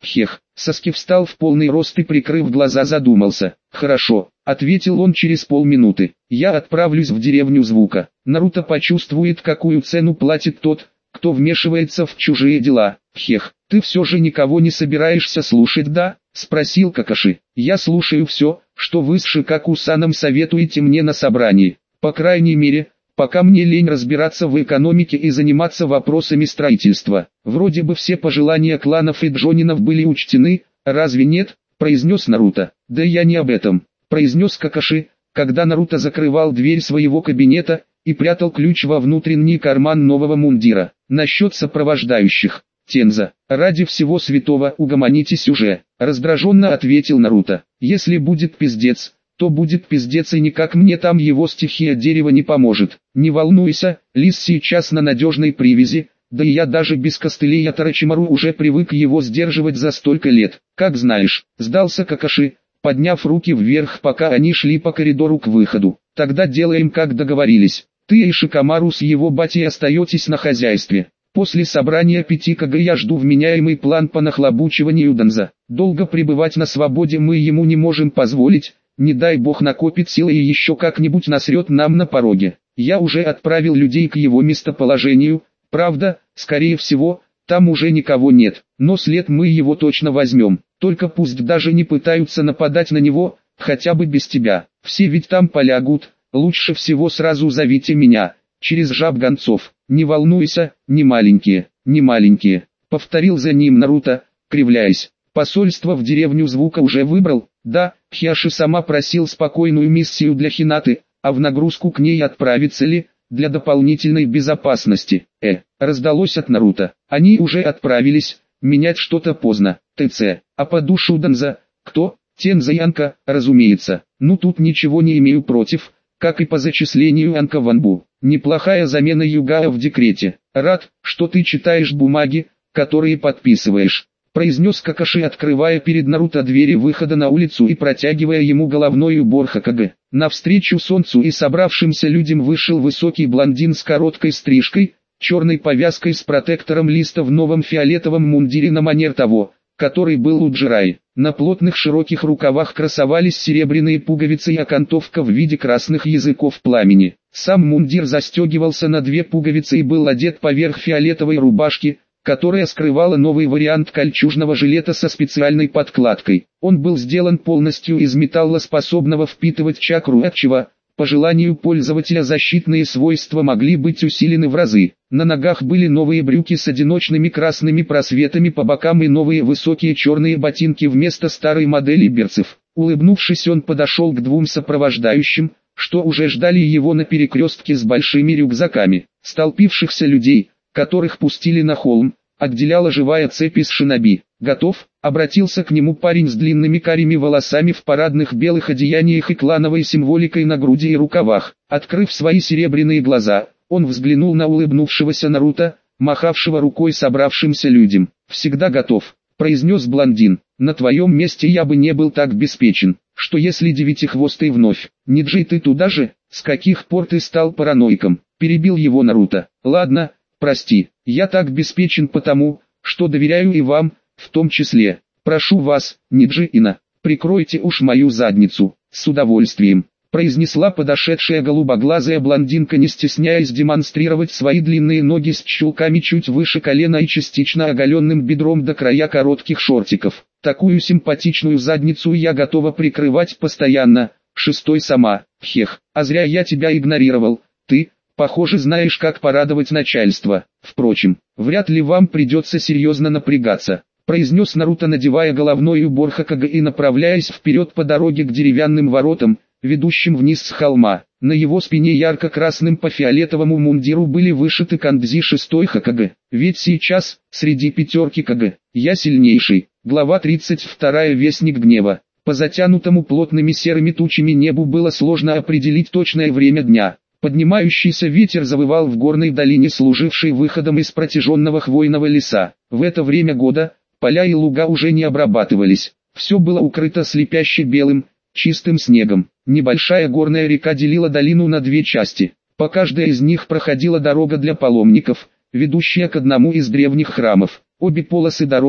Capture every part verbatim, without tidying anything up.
Хех. Саски встал в полный рост и, прикрыв глаза, задумался. «Хорошо», — ответил он через полминуты. «Я отправлюсь в деревню Звука. Наруто почувствует, какую цену платит тот, кто вмешивается в чужие дела». «Хех, ты все же никого не собираешься слушать, да?» — спросил Какаши. «Я слушаю все, что вы с Шикаку-саном советуете мне на собрании. По крайней мере, пока мне лень разбираться в экономике и заниматься вопросами строительства. Вроде бы все пожелания кланов и джонинов были учтены, разве нет?» — произнес Наруто. «Да я не об этом», — произнес Какаши, когда Наруто закрывал дверь своего кабинета и прятал ключ во внутренний карман нового мундира. «Насчет сопровождающих, Тенза, ради всего святого угомонитесь уже», — раздраженно ответил Наруто. «Если будет пиздец, то будет пиздец, и никак мне там его стихия дерева не поможет. Не волнуйся, лис сейчас на надежной привязи, да и я даже без костылей от Орочимару уже привык его сдерживать за столько лет. Как знаешь», — сдался Какаши, подняв руки вверх, пока они шли по коридору к выходу. «Тогда делаем, как договорились. Ты и Шикамару с его батей остаетесь на хозяйстве. После собрания пяти КГ я жду вменяемый план по нахлобучиванию Данза. Долго пребывать на свободе мы ему не можем позволить, не дай бог накопит силы и еще как-нибудь насрет нам на пороге. Я уже отправил людей к его местоположению, правда, скорее всего, там уже никого нет, но след мы его точно возьмем. Только пусть даже не пытаются нападать на него, хотя бы без тебя. Все ведь там полягут, лучше всего сразу зовите меня, через жаб-гонцов. Не волнуйся, не маленькие, не маленькие», — повторил за ним Наруто, кривляясь. «Посольство в деревню Звука уже выбрал?» «Да, Хиаши сама просил спокойную миссию для Хинаты, а в нагрузку к ней отправиться ли, для дополнительной безопасности?» «Э», раздалось от Наруто. «Они уже отправились, менять что-то поздно. ТЦ, а по душу Данза, кто?» «Тенза и Анка, разумеется. Ну тут ничего не имею против, как и по зачислению Анка в Анбу. Неплохая замена Югао в декрете. Рад, что ты читаешь бумаги, которые подписываешь», — произнес Какаши, открывая перед Наруто двери выхода на улицу и протягивая ему головной убор Хокаге. Навстречу солнцу и собравшимся людям вышел высокий блондин с короткой стрижкой, черной повязкой с протектором листа в новом фиолетовом мундире на манер того, который был у Джирай. На плотных широких рукавах красовались серебряные пуговицы и окантовка в виде красных языков пламени. Сам мундир застегивался на две пуговицы и был одет поверх фиолетовой рубашки, которая скрывала новый вариант кольчужного жилета со специальной подкладкой. Он был сделан полностью из металла, способного впитывать чакру, отчего, по желанию пользователя, защитные свойства могли быть усилены в разы. На ногах были новые брюки с одиночными красными просветами по бокам и новые высокие черные ботинки вместо старой модели берцев. Улыбнувшись, он подошел к двум сопровождающим, что уже ждали его на перекрестке с большими рюкзаками. Столпившихся людей, которых пустили на холм, отделяла живая цепь из шиноби. «Готов?» — обратился к нему парень с длинными карими волосами в парадных белых одеяниях и клановой символикой на груди и рукавах. Открыв свои серебряные глаза, он взглянул на улыбнувшегося Наруто, махавшего рукой собравшимся людям. «Всегда готов», — произнес блондин. «На твоем месте я бы не был так беспечен. Что если девятихвостый вновь? Ниджи, ты туда же? С каких пор ты стал параноиком?» — перебил его Наруто. «Ладно, прости, я так беспечен потому, что доверяю и вам, в том числе. Прошу вас, Ниджи Ина, прикройте уж мою задницу». «С удовольствием», — произнесла подошедшая голубоглазая блондинка, не стесняясь демонстрировать свои длинные ноги с чулками чуть выше колена и частично оголенным бедром до края коротких шортиков. «Такую симпатичную задницу я готова прикрывать постоянно. Шестой сама. Хех, а зря я тебя игнорировал. Ты, похоже, знаешь, как порадовать начальство. Впрочем, вряд ли вам придется серьезно напрягаться», — произнес Наруто, надевая головной убор Хокаге и направляясь вперед по дороге к деревянным воротам, ведущим вниз с холма. На его спине ярко-красным по фиолетовому мундиру были вышиты кандзи шестой Хокаге. «Ведь сейчас, среди пятерки КГ, я сильнейший». Глава тридцать вторая. Вестник гнева. По затянутому плотными серыми тучами небу было сложно определить точное время дня. Поднимающийся ветер завывал в горной долине, служившей выходом из протяженного хвойного леса. В это время года поля и луга уже не обрабатывались. Все было укрыто слепяще белым, чистым снегом. Небольшая горная река делила долину на две части. По каждой из них проходила дорога для паломников, ведущая к одному из древних храмов. Обе полосы дороги,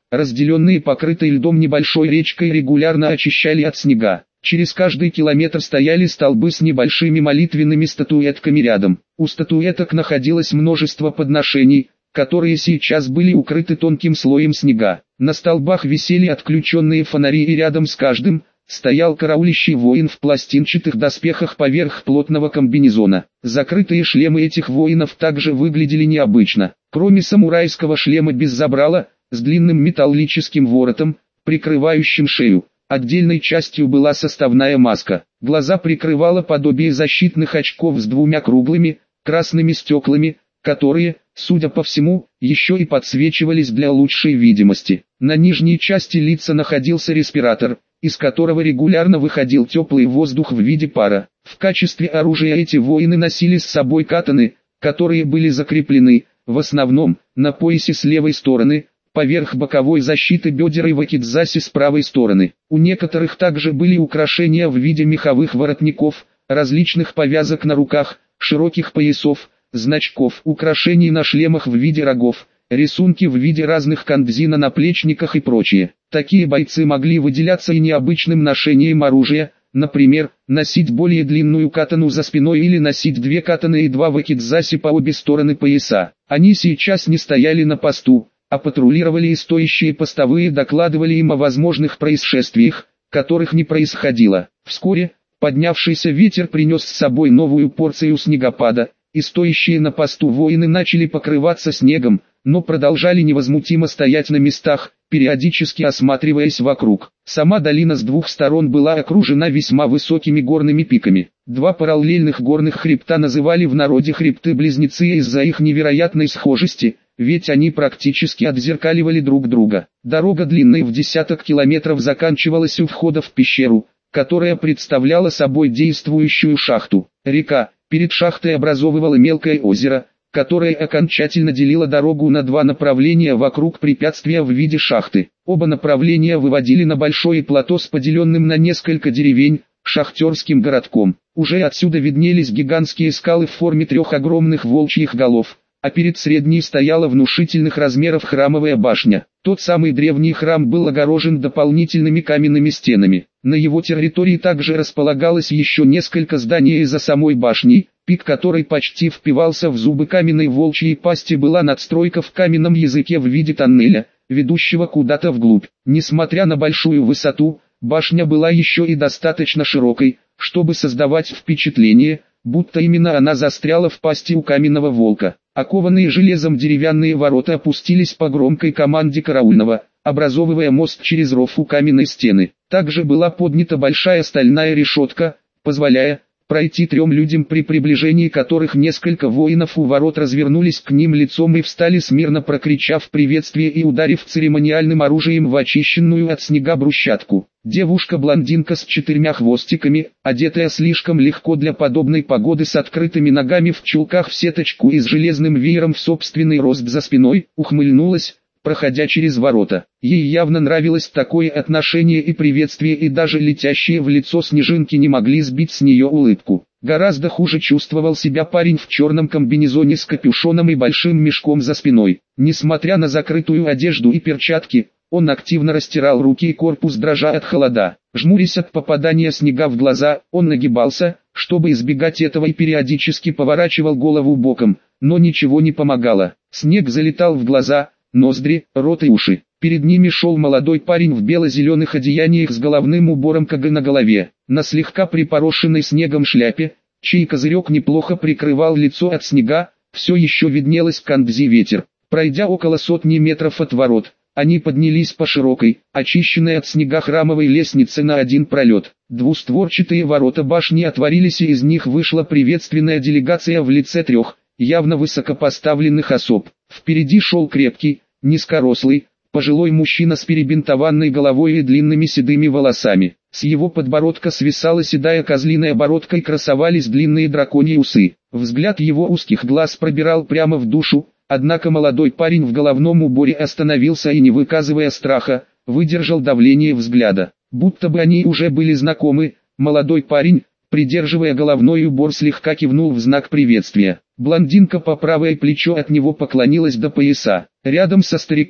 разделенные покрытой льдом небольшой речкой, регулярно очищали от снега. Через каждый километр стояли столбы с небольшими молитвенными статуэтками рядом. У статуэток находилось множество подношений, которые сейчас были укрыты тонким слоем снега. На столбах висели отключенные фонари, и рядом с каждым стоял караулищий воин в пластинчатых доспехах поверх плотного комбинезона. Закрытые шлемы этих воинов также выглядели необычно. Кроме самурайского шлема без забрала, с длинным металлическим воротом, прикрывающим шею, отдельной частью была составная маска. Глаза прикрывало подобие защитных очков с двумя круглыми, красными стеклами, которые, судя по всему, еще и подсвечивались для лучшей видимости. На нижней части лица находился респиратор, из которого регулярно выходил теплый воздух в виде пара. В качестве оружия эти воины носили с собой катаны, которые были закреплены, в основном, на поясе с левой стороны, поверх боковой защиты бедер и вакидзаси с правой стороны. У некоторых также были украшения в виде меховых воротников, различных повязок на руках, широких поясов, значков, украшений на шлемах в виде рогов, рисунки в виде разных кандзи на наплечниках и прочее. Такие бойцы могли выделяться и необычным ношением оружия, например, носить более длинную катану за спиной или носить две катаны и два вакидзаси по обе стороны пояса. Они сейчас не стояли на посту, а патрулировали, и стоящие постовые докладывали им о возможных происшествиях, которых не происходило. Вскоре, поднявшийся ветер принес с собой новую порцию снегопада, и стоящие на посту воины начали покрываться снегом, но продолжали невозмутимо стоять на местах, периодически осматриваясь вокруг. Сама долина с двух сторон была окружена весьма высокими горными пиками. Два параллельных горных хребта называли в народе хребты-близнецы из-за их невероятной схожести, ведь они практически отзеркаливали друг друга. Дорога длиной в десяток километров заканчивалась у входа в пещеру, которая представляла собой действующую шахту. Река перед шахтой образовывала мелкое озеро, которое окончательно делило дорогу на два направления вокруг препятствия в виде шахты. Оба направления выводили на большое плато с поделенным на несколько деревень, шахтерским городком. Уже отсюда виднелись гигантские скалы в форме трех огромных волчьих голов, а перед средней стояла внушительных размеров храмовая башня. Тот самый древний храм был огорожен дополнительными каменными стенами. На его территории также располагалось еще несколько зданий, и за самой башней, пик которой почти впивался в зубы каменной волчьей пасти, была надстройка в каменном языке в виде тоннеля, ведущего куда-то вглубь. Несмотря на большую высоту, башня была еще и достаточно широкой, чтобы создавать впечатление, будто именно она застряла в пасти у каменного волка. Окованные железом деревянные ворота опустились по громкой команде караульного, образовывая мост через ров у каменной стены. Также была поднята большая стальная решетка, позволяя пройти трем людям, при приближении которых несколько воинов у ворот развернулись к ним лицом и встали смирно, прокричав приветствие и ударив церемониальным оружием в очищенную от снега брусчатку. Девушка-блондинка с четырьмя хвостиками, одетая слишком легко для подобной погоды, с открытыми ногами в чулках в сеточку и с железным веером в собственный рост за спиной, ухмыльнулась, проходя через ворота. Ей явно нравилось такое отношение и приветствие, и даже летящие в лицо снежинки не могли сбить с нее улыбку. Гораздо хуже чувствовал себя парень в черном комбинезоне с капюшоном и большим мешком за спиной. Несмотря на закрытую одежду и перчатки, он активно растирал руки и корпус, дрожа от холода. Жмурясь от попадания снега в глаза, он нагибался, чтобы избегать этого, и периодически поворачивал голову боком, но ничего не помогало. Снег залетал в глаза, ноздри, рот и уши. Перед ними шел молодой парень в бело-зеленых одеяниях с головным убором КГ на голове, на слегка припорошенной снегом шляпе, чей козырек неплохо прикрывал лицо от снега, все еще виднелась кандзи ветер. Пройдя около сотни метров от ворот, они поднялись по широкой, очищенной от снега храмовой лестнице на один пролет. Двустворчатые ворота башни отворились, и из них вышла приветственная делегация в лице трех, явно высокопоставленных особ. Впереди шел крепкий, низкорослый, пожилой мужчина с перебинтованной головой и длинными седыми волосами. С его подбородка свисала седая козлиная бородка и красовались длинные драконьи усы. Взгляд его узких глаз пробирал прямо в душу, однако молодой парень в головном уборе остановился и, не выказывая страха, выдержал давление взгляда. Будто бы они уже были знакомы, молодой парень, придерживая головной убор, слегка кивнул в знак приветствия. Блондинка по правое плечо от него поклонилась до пояса. Рядом со стариком,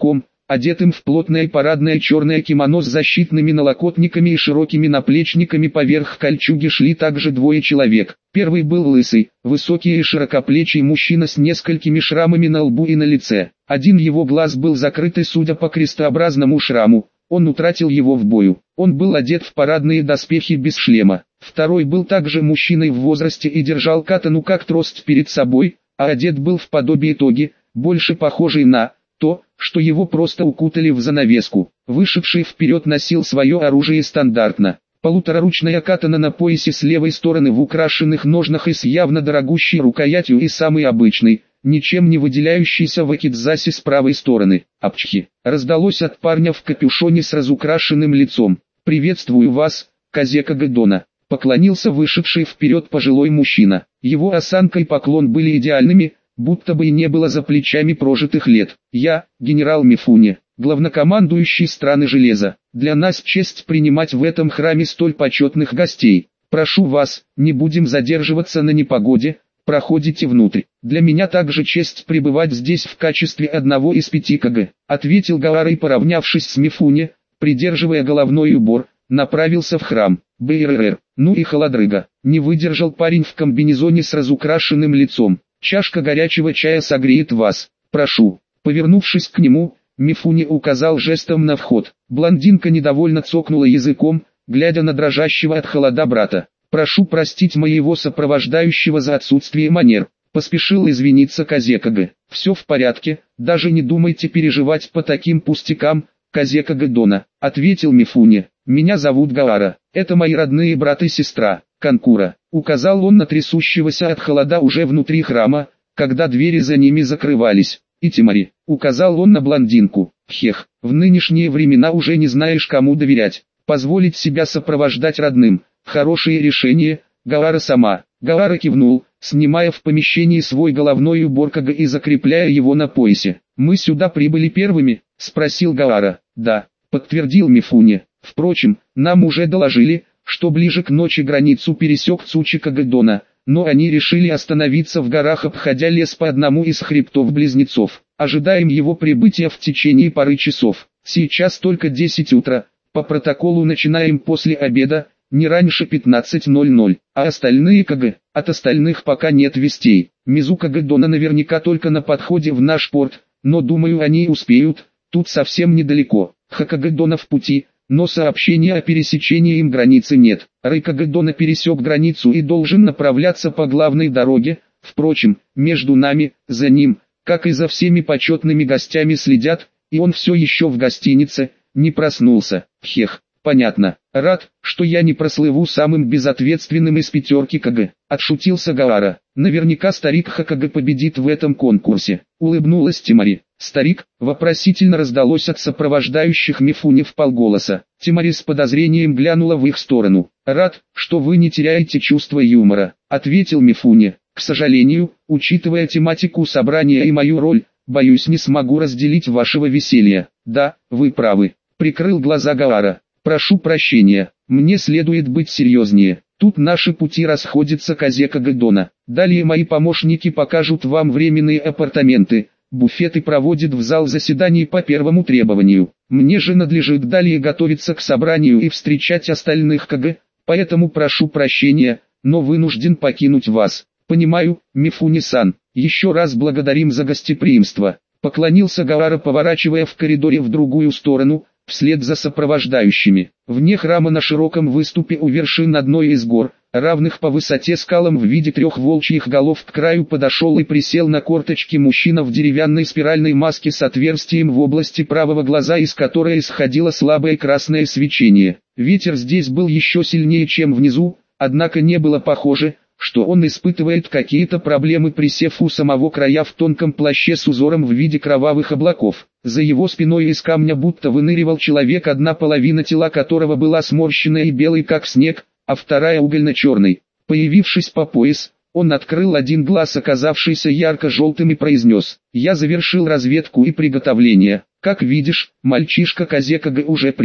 одетым в плотное парадное черное кимоно с защитными налокотниками и широкими наплечниками поверх кольчуги шли также двое человек. Первый был лысый, высокий и широкоплечий мужчина с несколькими шрамами на лбу и на лице. Один его глаз был закрыт и, судя по крестообразному шраму, он утратил его в бою. Он был одет в парадные доспехи без шлема. Второй был также мужчиной в возрасте и держал катану как трость перед собой, а одет был в подобие тоги, больше похожий на то, что его просто укутали в занавеску. Вышедший вперед носил свое оружие стандартно. Полутораручная катана на поясе с левой стороны в украшенных ножнах и с явно дорогущей рукоятью, и самый обычный, ничем не выделяющийся вакидзаси с правой стороны. «Апчхи!» раздалось от парня в капюшоне с разукрашенным лицом. «Приветствую вас, Казека Гэдона!» поклонился вышедший вперед пожилой мужчина. Его осанка и поклон были идеальными, будто бы и не было за плечами прожитых лет. «Я, генерал Мифуне, главнокомандующий страны Железа. Для нас честь принимать в этом храме столь почетных гостей. Прошу вас, не будем задерживаться на непогоде, проходите внутрь. Для меня также честь пребывать здесь в качестве одного из пяти КГ», ответил Гаара и, поравнявшись с Мифуне, придерживая головной убор, направился в храм. «БРР, ну и холодрыга», не выдержал парень в комбинезоне с разукрашенным лицом. «Чашка горячего чая согреет вас. Прошу». Повернувшись к нему, Мифуне указал жестом на вход. Блондинка недовольно цокнула языком, глядя на дрожащего от холода брата. «Прошу простить моего сопровождающего за отсутствие манер», поспешил извиниться Казека Г. «Все в порядке, даже не думайте переживать по таким пустякам, Казека Гэдона», ответил Мифуне. «Меня зовут Гаара, это мои родные брат и сестра, Канкура», указал он на трясущегося от холода уже внутри храма, когда двери за ними закрывались. «И Тимари», указал он на блондинку. «Хех, в нынешние времена уже не знаешь, кому доверять. Позволить себя сопровождать родным, хорошее решение, Гаара сама». Гаара кивнул, снимая в помещении свой головной убор КГ и закрепляя его на поясе. «Мы сюда прибыли первыми?» — спросил Гаара. «Да», — подтвердил Мифуне. «Впрочем, нам уже доложили, что ближе к ночи границу пересек Цучика Гэдона, но они решили остановиться в горах, обходя лес по одному из хребтов-близнецов. Ожидаем его прибытия в течение пары часов. Сейчас только десять утра, по протоколу начинаем после обеда, не раньше пятнадцать ноль-ноль, а остальные КГ, от остальных пока нет вестей. Мизука Гэдона наверняка только на подходе в наш порт, но думаю, они успеют, тут совсем недалеко. Хакагедона в пути, но сообщения о пересечении им границы нет. Рейкагедона пересек границу и должен направляться по главной дороге. Впрочем, между нами, за ним, как и за всеми почетными гостями следят, и он все еще в гостинице, не проснулся. Хех, понятно. Рад, что я не прослыву самым безответственным из пятерки КГ, отшутился Гаара. Наверняка старик Хакаг победит в этом конкурсе. Улыбнулась Тимари. «Старик?» — вопросительно раздалось от сопровождающих Мифуне вполголоса. Тимари с подозрением глянула в их сторону. «Рад, что вы не теряете чувство юмора», — ответил Мифуне. «К сожалению, учитывая тематику собрания и мою роль, боюсь, не смогу разделить вашего веселья». «Да, вы правы», — прикрыл глаза Гаара. «Прошу прощения, мне следует быть серьезнее. Тут наши пути расходятся, Казека Гэдона. Далее мои помощники покажут вам временные апартаменты, буфеты проводят в зал заседаний по первому требованию. Мне же надлежит далее готовиться к собранию и встречать остальных КГ, поэтому прошу прощения, но вынужден покинуть вас». «Понимаю, Мифуне-сан, еще раз благодарим за гостеприимство», — поклонился Гаара, поворачивая в коридоре в другую сторону, вслед за сопровождающими. Вне храма на широком выступе у вершин одной из гор, равных по высоте скалам в виде трех волчьих голов, к краю подошел и присел на корточки мужчина в деревянной спиральной маске с отверстием в области правого глаза, из которой исходило слабое красное свечение. Ветер здесь был еще сильнее, чем внизу, однако не было похоже, что он испытывает какие-то проблемы, присев у самого края в тонком плаще с узором в виде кровавых облаков. За его спиной из камня будто выныривал человек, одна половина тела которого была сморщенной и белой как снег, а вторая угольно-черной. Появившись по пояс, он открыл один глаз, оказавшийся ярко-желтым, и произнес: «Я завершил разведку и приготовление. Как видишь, мальчишка Казека Г уже прибыл».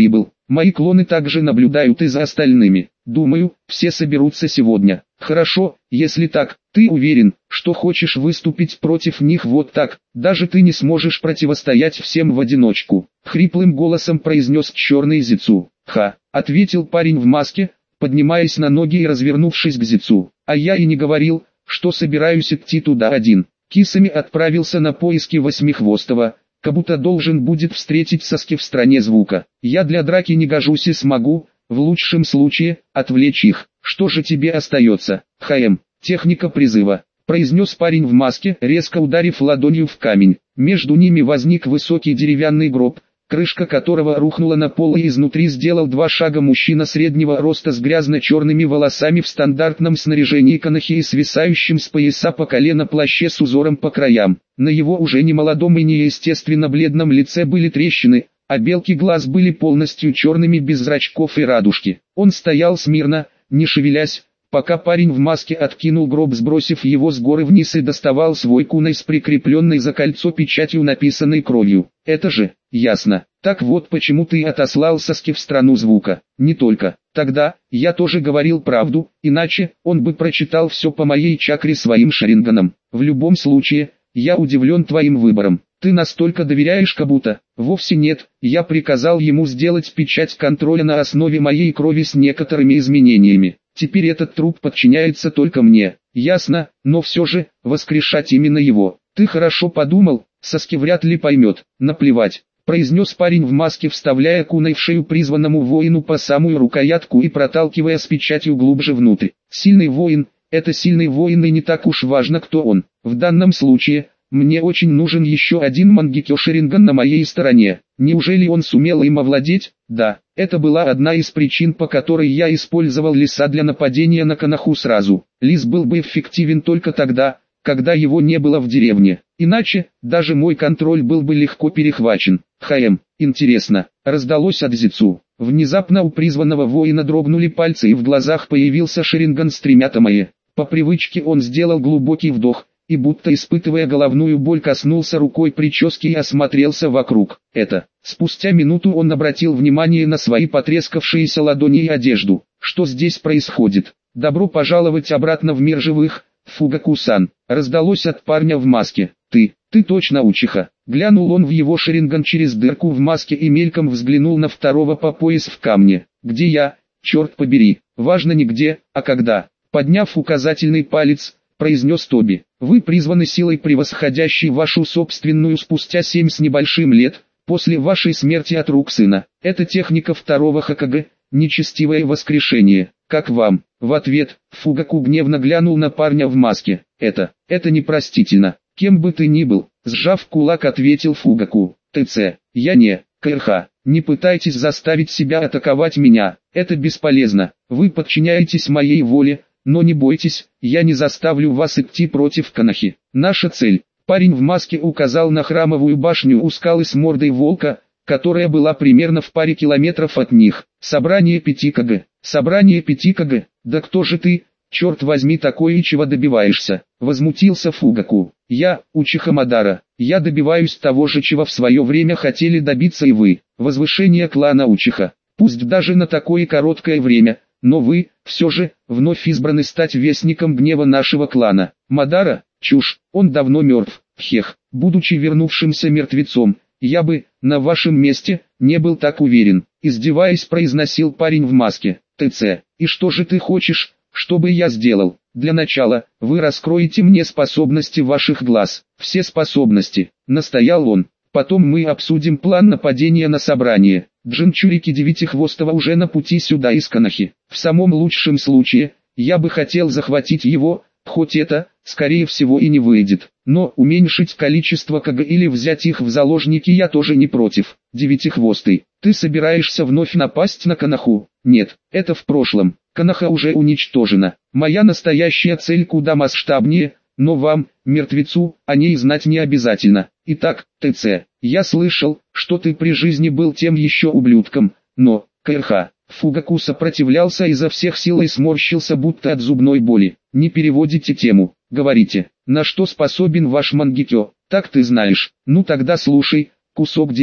Мои клоны также наблюдают и за остальными. Думаю, все соберутся сегодня. Хорошо, если так, ты уверен, что хочешь выступить против них вот так, даже ты не сможешь противостоять всем в одиночку. Хриплым голосом произнес черный Зицу. Ха, ответил парень в маске, поднимаясь на ноги и развернувшись к Зицу. А я и не говорил, что собираюсь идти туда один. Кисами отправился на поиски Восьмихвостого, как будто должен будет встретить Саски в стране звука. Я для драки не гожусь и смогу, в лучшем случае, отвлечь их. Что же тебе остается? ХМ, техника призыва, произнес парень в маске, резко ударив ладонью в камень. Между ними возник высокий деревянный гроб, крышка которого рухнула на пол, и изнутри сделал два шага мужчина среднего роста с грязно-черными волосами в стандартном снаряжении канахи и свисающим с пояса по колено плаще с узором по краям. На его уже немолодом и неестественно бледном лице были трещины, а белки глаз были полностью черными без зрачков и радужки. Он стоял смирно, не шевелясь, пока парень в маске откинул гроб, сбросив его с горы вниз, и доставал свой кунай с прикрепленной за кольцо печатью, написанной кровью. Это же, ясно. Так вот почему ты отослал Саски в страну звука. Не только. Тогда, я тоже говорил правду, иначе, он бы прочитал все по моей чакре своим шаринганом. В любом случае, я удивлен твоим выбором. Ты настолько доверяешь Кабуто? Вовсе нет, я приказал ему сделать печать контроля на основе моей крови с некоторыми изменениями. Теперь этот труп подчиняется только мне. Ясно, но все же, воскрешать именно его. Ты хорошо подумал, Саски вряд ли поймет. Наплевать, произнес парень в маске, вставляя кунай в шею призванному воину по самую рукоятку и проталкивая с печатью глубже внутрь. Сильный воин, это сильный воин, и не так уж важно, кто он. В данном случае, мне очень нужен еще один Мангекё Шаринган на моей стороне. Неужели он сумел им овладеть? Да, это была одна из причин, по которой я использовал лиса для нападения на Канаху сразу. Лис был бы эффективен только тогда, когда его не было в деревне. Иначе, даже мой контроль был бы легко перехвачен. ХМ, интересно, раздалось от Зицу. Внезапно у призванного воина дрогнули пальцы, и в глазах появился Шаринган с тремя тамае. По привычке он сделал глубокий вдох, и будто испытывая головную боль, коснулся рукой прически и осмотрелся вокруг. Это. Спустя минуту он обратил внимание на свои потрескавшиеся ладони и одежду. Что здесь происходит? Добро пожаловать обратно в мир живых, Фугаку-сан. Раздалось от парня в маске. Ты, ты точно Учиха. Глянул он в его шаринган через дырку в маске и мельком взглянул на второго по пояс в камне. Где я? Черт побери. Важно не где, а когда. Подняв указательный палец, произнес Тоби. Вы призваны силой, превосходящей вашу собственную, спустя семь с небольшим лет, после вашей смерти от рук сына. Это техника второго Хокаге, нечестивое воскрешение. Как вам? В ответ, Фугаку гневно глянул на парня в маске. Это, это непростительно. Кем бы ты ни был, сжав кулак, ответил Фугаку. ТЦ, я не, КРХ. Не пытайтесь заставить себя атаковать меня, это бесполезно. Вы подчиняетесь моей воле. Но не бойтесь, я не заставлю вас идти против Канахи. Наша цель. Парень в маске указал на храмовую башню у скалы с мордой волка, которая была примерно в паре километров от них. Собрание пяти КГ. Собрание пяти КГ. Да кто же ты, черт возьми, такой, и чего добиваешься? Возмутился Фугаку. Я, Учиха Мадара. Я добиваюсь того же, чего в свое время хотели добиться и вы. Возвышение клана Учиха. Пусть даже на такое короткое время. Но вы, все же, вновь избраны стать вестником гнева нашего клана. Мадара, чушь, он давно мертв. Хех, будучи вернувшимся мертвецом, я бы, на вашем месте, не был так уверен. Издеваясь, произносил парень в маске. ТЦ, и что же ты хочешь, чтобы я сделал? Для начала, вы раскроете мне способности ваших глаз. Все способности, настоял он. Потом мы обсудим план нападения на собрание. Джинчурики Девятихвостого уже на пути сюда из Канахи. В самом лучшем случае, я бы хотел захватить его, хоть это, скорее всего, и не выйдет. Но уменьшить количество КГ или взять их в заложники я тоже не против. Девятихвостый, ты собираешься вновь напасть на Канаху? Нет, это в прошлом. Канаха уже уничтожена. Моя настоящая цель куда масштабнее, но вам, мертвецу, о ней знать не обязательно. Итак, ТЦ, я слышал, что ты при жизни был тем еще ублюдком, но, КРХ, Фугаку сопротивлялся изо всех сил и сморщился будто от зубной боли. Не переводите тему, говорите, на что способен ваш Мангекё, так ты знаешь. Ну тогда слушай, кусок дерьма.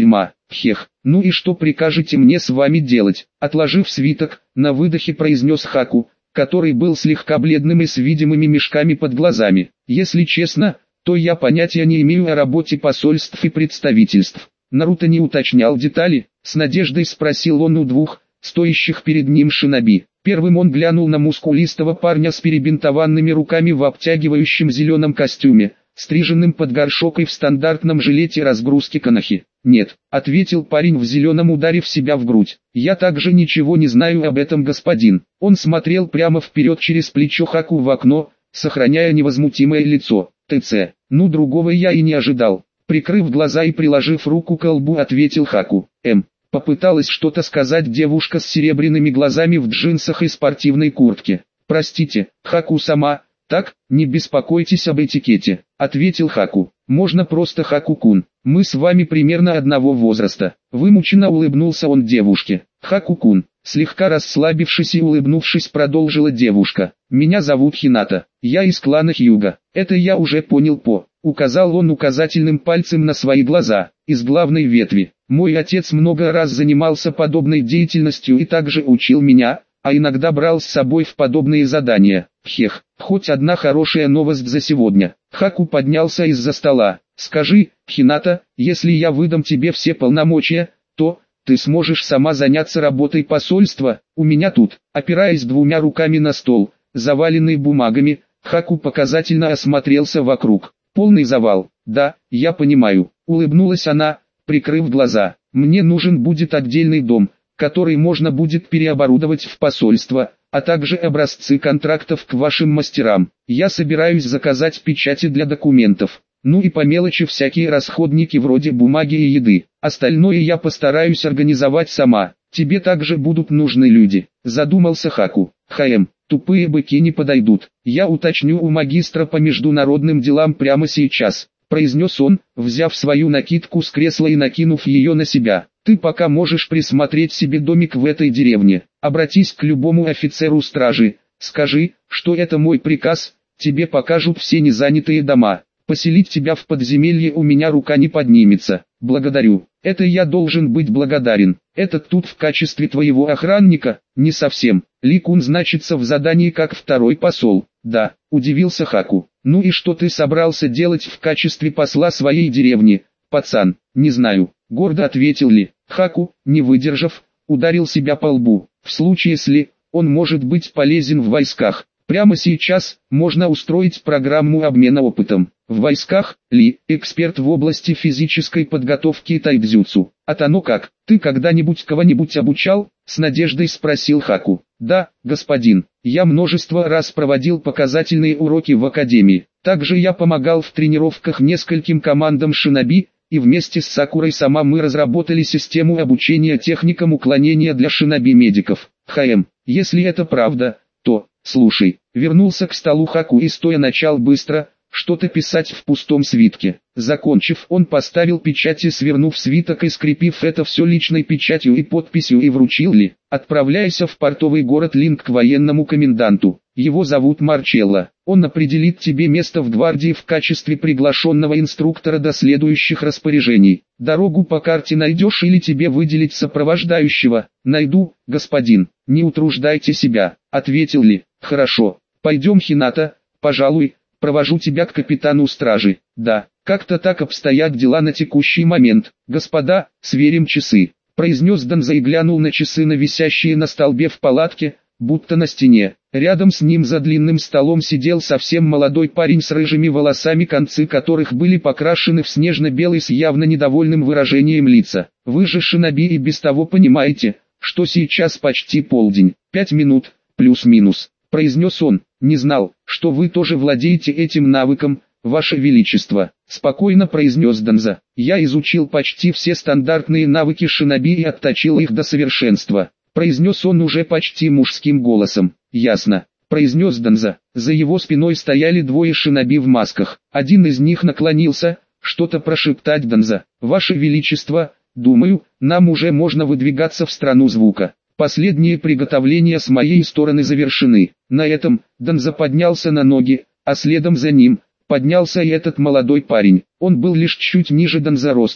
Хех, ну и что прикажете мне с вами делать? Отложив свиток, на выдохе произнес Хаку, который был слегка бледным и с видимыми мешками под глазами. Если честно, то я понятия не имею о работе посольств и представительств. Наруто не уточнял детали, с надеждой спросил он у двух, стоящих перед ним шиноби. Первым он глянул на мускулистого парня с перебинтованными руками в обтягивающем зеленом костюме, стриженным под горшок и в стандартном жилете разгрузки Канахи. «Нет», — ответил парень в зеленом, ударив себя в грудь. «Я также ничего не знаю об этом, господин». Он смотрел прямо вперед через плечо Хаку в окно, сохраняя невозмутимое лицо. «ТЦ, ну другого я и не ожидал». Прикрыв глаза и приложив руку к лбу, ответил Хаку. «М». Попыталась что-то сказать девушка с серебряными глазами в джинсах и спортивной куртке. «Простите, Хаку-сама, так, не беспокойтесь об этикете», — ответил Хаку. «Можно просто Хаку-кун, мы с вами примерно одного возраста». Вымученно улыбнулся он девушке. «Хаку-кун», слегка расслабившись и улыбнувшись, продолжила девушка. «Меня зовут Хината, я из клана Хьюга». «Это я уже понял по», — указал он указательным пальцем на свои глаза, «из главной ветви. Мой отец много раз занимался подобной деятельностью и также учил меня, а иногда брал с собой в подобные задания. Хех, хоть одна хорошая новость за сегодня». Хаку поднялся из-за стола. «Скажи, Хината, если я выдам тебе все полномочия, то ты сможешь сама заняться работой посольства. У меня тут», опираясь двумя руками на стол, заваленный бумагами, Хаку показательно осмотрелся вокруг. «Полный завал». «Да, я понимаю», — улыбнулась она, прикрыв глаза. «Мне нужен будет отдельный дом, который можно будет переоборудовать в посольство, а также образцы контрактов к вашим мастерам. Я собираюсь заказать печати для документов, ну и по мелочи всякие расходники вроде бумаги и еды. Остальное я постараюсь организовать сама. Тебе также будут нужны люди», — задумался Хаку. «Хм, тупые быки не подойдут. Я уточню у магистра по международным делам прямо сейчас», — произнес он, взяв свою накидку с кресла и накинув ее на себя. «Ты пока можешь присмотреть себе домик в этой деревне. Обратись к любому офицеру стражи, скажи, что это мой приказ, тебе покажут все незанятые дома. Поселить тебя в подземелье у меня рука не поднимется. Благодарю. Это я должен быть благодарен. Этот тут в качестве твоего охранника?» «Не совсем. Ли-кун значится в задании как второй посол». «Да», — удивился Хаку. «Ну и что ты собрался делать в качестве посла своей деревни, пацан?» «Не знаю», — гордо ответил Ли. Хаку, не выдержав, ударил себя по лбу. «В случае с Ли, он может быть полезен в войсках. Прямо сейчас можно устроить программу обмена опытом. В войсках Ли – эксперт в области физической подготовки и тайцзюцу. А то ну как, ты когда-нибудь кого-нибудь обучал?» – с надеждой спросил Хаку. «Да, господин, я множество раз проводил показательные уроки в академии. Также я помогал в тренировках нескольким командам шиноби, и вместе с Сакурой сама мы разработали систему обучения техникам уклонения для шиноби-медиков. Хм, если это правда, то, слушай». Вернулся к столу Хаку и стоя начал быстро что-то писать в пустом свитке. Закончив, он поставил печати, свернув свиток и скрепив это все личной печатью и подписью, и вручил Ли. «Отправляйся в портовый город Линк к военному коменданту. Его зовут Марчелло. Он определит тебе место в гвардии в качестве приглашенного инструктора до следующих распоряжений. Дорогу по карте найдешь или тебе выделить сопровождающего?» «Найду, господин, не утруждайте себя», — ответил Ли. «Хорошо, пойдем, Хината, пожалуй, провожу тебя к капитану стражи». «Да, как-то так обстоят дела на текущий момент. Господа, сверим часы», — произнес Данза и глянул на часы, на висящие на столбе в палатке, будто на стене. Рядом с ним за длинным столом сидел совсем молодой парень с рыжими волосами, концы которых были покрашены в снежно-белый с явно недовольным выражением лица. «Вы же шиноби и без того понимаете, что сейчас почти полдень. Пять минут, плюс-минус», — произнес он. «Не знал, что вы тоже владеете этим навыком, ваше величество», — спокойно произнес Данза. «Я изучил почти все стандартные навыки шиноби и отточил их до совершенства», — произнес он уже почти мужским голосом. «Ясно», — произнес Данза. За его спиной стояли двое шиноби в масках. Один из них наклонился, что-то прошептать Данза. «Ваше величество, думаю, нам уже можно выдвигаться в страну звука. Последние приготовления с моей стороны завершены». На этом Данза поднялся на ноги, а следом за ним поднялся и этот молодой парень. Он был лишь чуть ниже Данза ростом,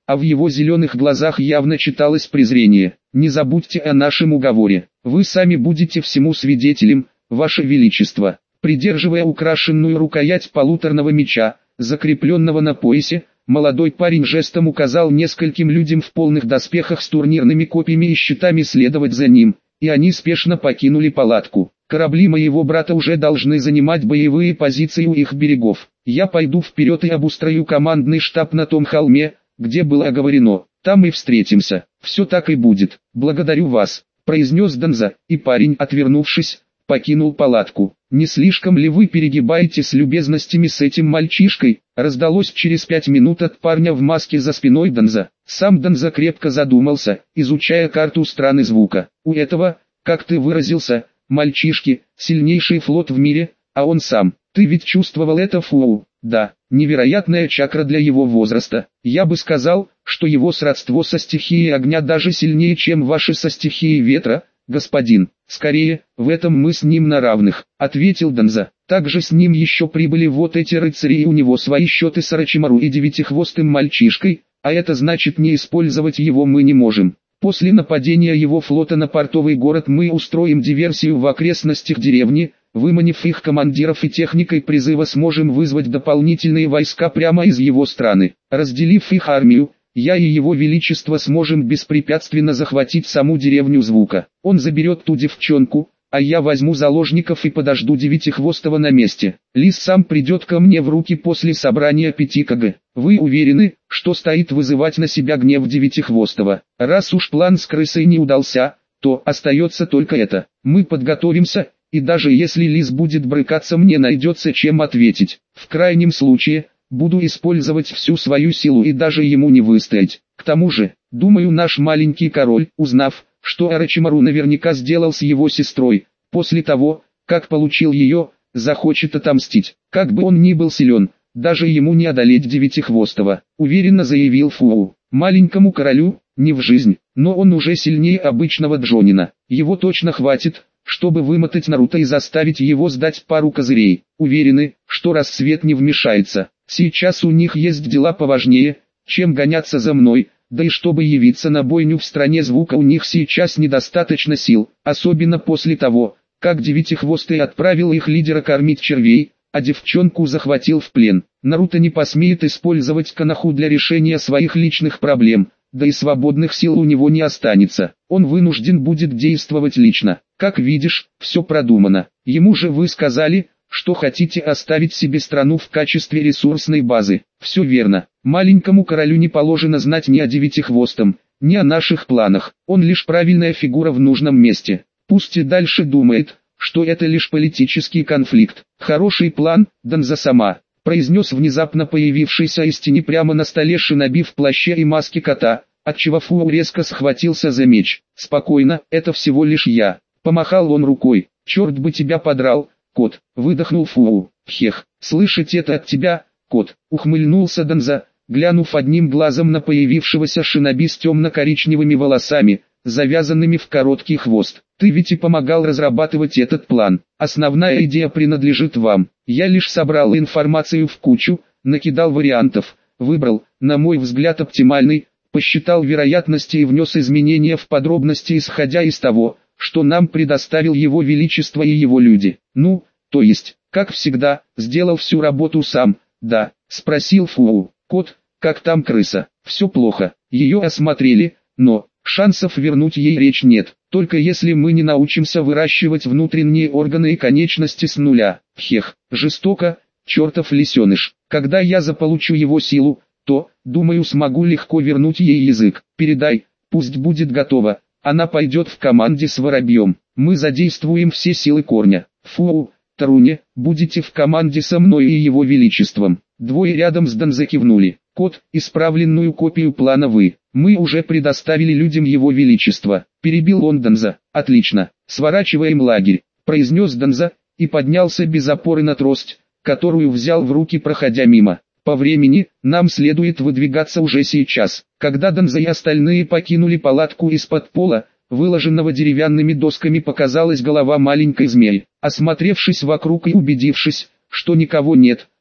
а в его зеленых глазах явно читалось презрение. «Не забудьте о нашем уговоре. Вы сами будете всему свидетелем, Ваше Величество». Придерживая украшенную рукоять полуторного меча, закрепленного на поясе, молодой парень жестом указал нескольким людям в полных доспехах с турнирными копьями и щитами следовать за ним, и они спешно покинули палатку. «Корабли моего брата уже должны занимать боевые позиции у их берегов. Я пойду вперед и обустрою командный штаб на том холме, где было оговорено. Там и встретимся. Все так и будет. Благодарю вас», — произнес Донза, и парень, отвернувшись, покинул палатку. «Не слишком ли вы перегибаете с любезностями с этим мальчишкой?» Раздалось через пять минут от парня в маске за спиной Донза. Сам Донза крепко задумался, изучая карту страны звука. «У этого, как ты выразился, мальчишки, сильнейший флот в мире, а он сам. Ты ведь чувствовал это, Фу?» «Да, невероятная чакра для его возраста. Я бы сказал, что его сродство со стихией огня даже сильнее, чем ваше со стихией ветра, господин. Скорее, в этом мы с ним на равных», — ответил Донза. «Также с ним еще прибыли вот эти рыцари, и у него свои счеты с Орочимару и девятихвостым мальчишкой, а это значит, не использовать его мы не можем. После нападения его флота на портовый город мы устроим диверсию в окрестностях деревни, выманив их командиров, и техникой призыва сможем вызвать дополнительные войска прямо из его страны. Разделив их армию, я и его величество сможем беспрепятственно захватить саму деревню звука. Он заберет ту девчонку, а я возьму заложников и подожду девятихвостого на месте. Лис сам придет ко мне в руки после собрания пяти КГ. Вы уверены, что стоит вызывать на себя гнев девятихвостого? Раз уж план с крысой не удался, то остается только это. Мы подготовимся, и даже если Лис будет брыкаться, мне найдется чем ответить. В крайнем случае, буду использовать всю свою силу и даже ему не выстоять. К тому же, думаю, наш маленький король, узнав, что Орочимару наверняка сделал с его сестрой, после того, как получил ее, захочет отомстить. Как бы он ни был силен, даже ему не одолеть девятихвостого», — уверенно заявил Фуу. «Маленькому королю, не в жизнь, но он уже сильнее обычного Джонина. Его точно хватит, чтобы вымотать Наруто и заставить его сдать пару козырей. Уверены, что рассвет не вмешается. Сейчас у них есть дела поважнее, чем гоняться за мной, да и чтобы явиться на бойню в стране звука, у них сейчас недостаточно сил, особенно после того, как девятихвостый отправил их лидера кормить червей, а девчонку захватил в плен. Наруто не посмеет использовать Коноху для решения своих личных проблем, да и свободных сил у него не останется. Он вынужден будет действовать лично. Как видишь, все продумано. Ему же вы сказали, что хотите оставить себе страну в качестве ресурсной базы. Все верно. Маленькому королю не положено знать ни о девятихвостом, ни о наших планах. Он лишь правильная фигура в нужном месте. Пусть и дальше думает, что это лишь политический конфликт. Хороший план, Донза сама, произнес внезапно появившийся из тени прямо на столе шиноби в плаще и маске кота, отчего Фуу резко схватился за меч. «Спокойно, это всего лишь я», — помахал он рукой. «Черт бы тебя подрал, кот», — выдохнул Фуу. «Хех, слышать это от тебя, кот», — ухмыльнулся Донза, глянув одним глазом на появившегося шиноби с темно-коричневыми волосами, завязанными в короткий хвост. «Ты ведь и помогал разрабатывать этот план. Основная идея принадлежит вам. Я лишь собрал информацию в кучу, накидал вариантов, выбрал, на мой взгляд, оптимальный, посчитал вероятности и внес изменения в подробности, исходя из того, что нам предоставил его величество и его люди. Ну, то есть, как всегда, сделал всю работу сам». «Да», — спросил Фуу. «Кот, как там крыса?» «Все плохо. Ее осмотрели, но шансов вернуть ей речь нет, только если мы не научимся выращивать внутренние органы и конечности с нуля». «Хех, жестоко, чертов лисеныш. Когда я заполучу его силу, то, думаю, смогу легко вернуть ей язык. Передай, пусть будет готова, она пойдет в команде с воробьем. Мы задействуем все силы корня. Фу, Таруне, будете в команде со мной и его величеством». Двое рядом с Донза кивнули. «Кот, исправленную копию плана вы, мы уже предоставили людям его величества», — перебил он Донза. «Отлично, сворачиваем лагерь», — произнес Донза, и поднялся без опоры на трость, которую взял в руки, проходя мимо. «По времени, нам следует выдвигаться уже сейчас». Когда Донза и остальные покинули палатку, из-под пола, выложенного деревянными досками, показалась голова маленькой змеи. Осмотревшись вокруг и убедившись, что никого нет,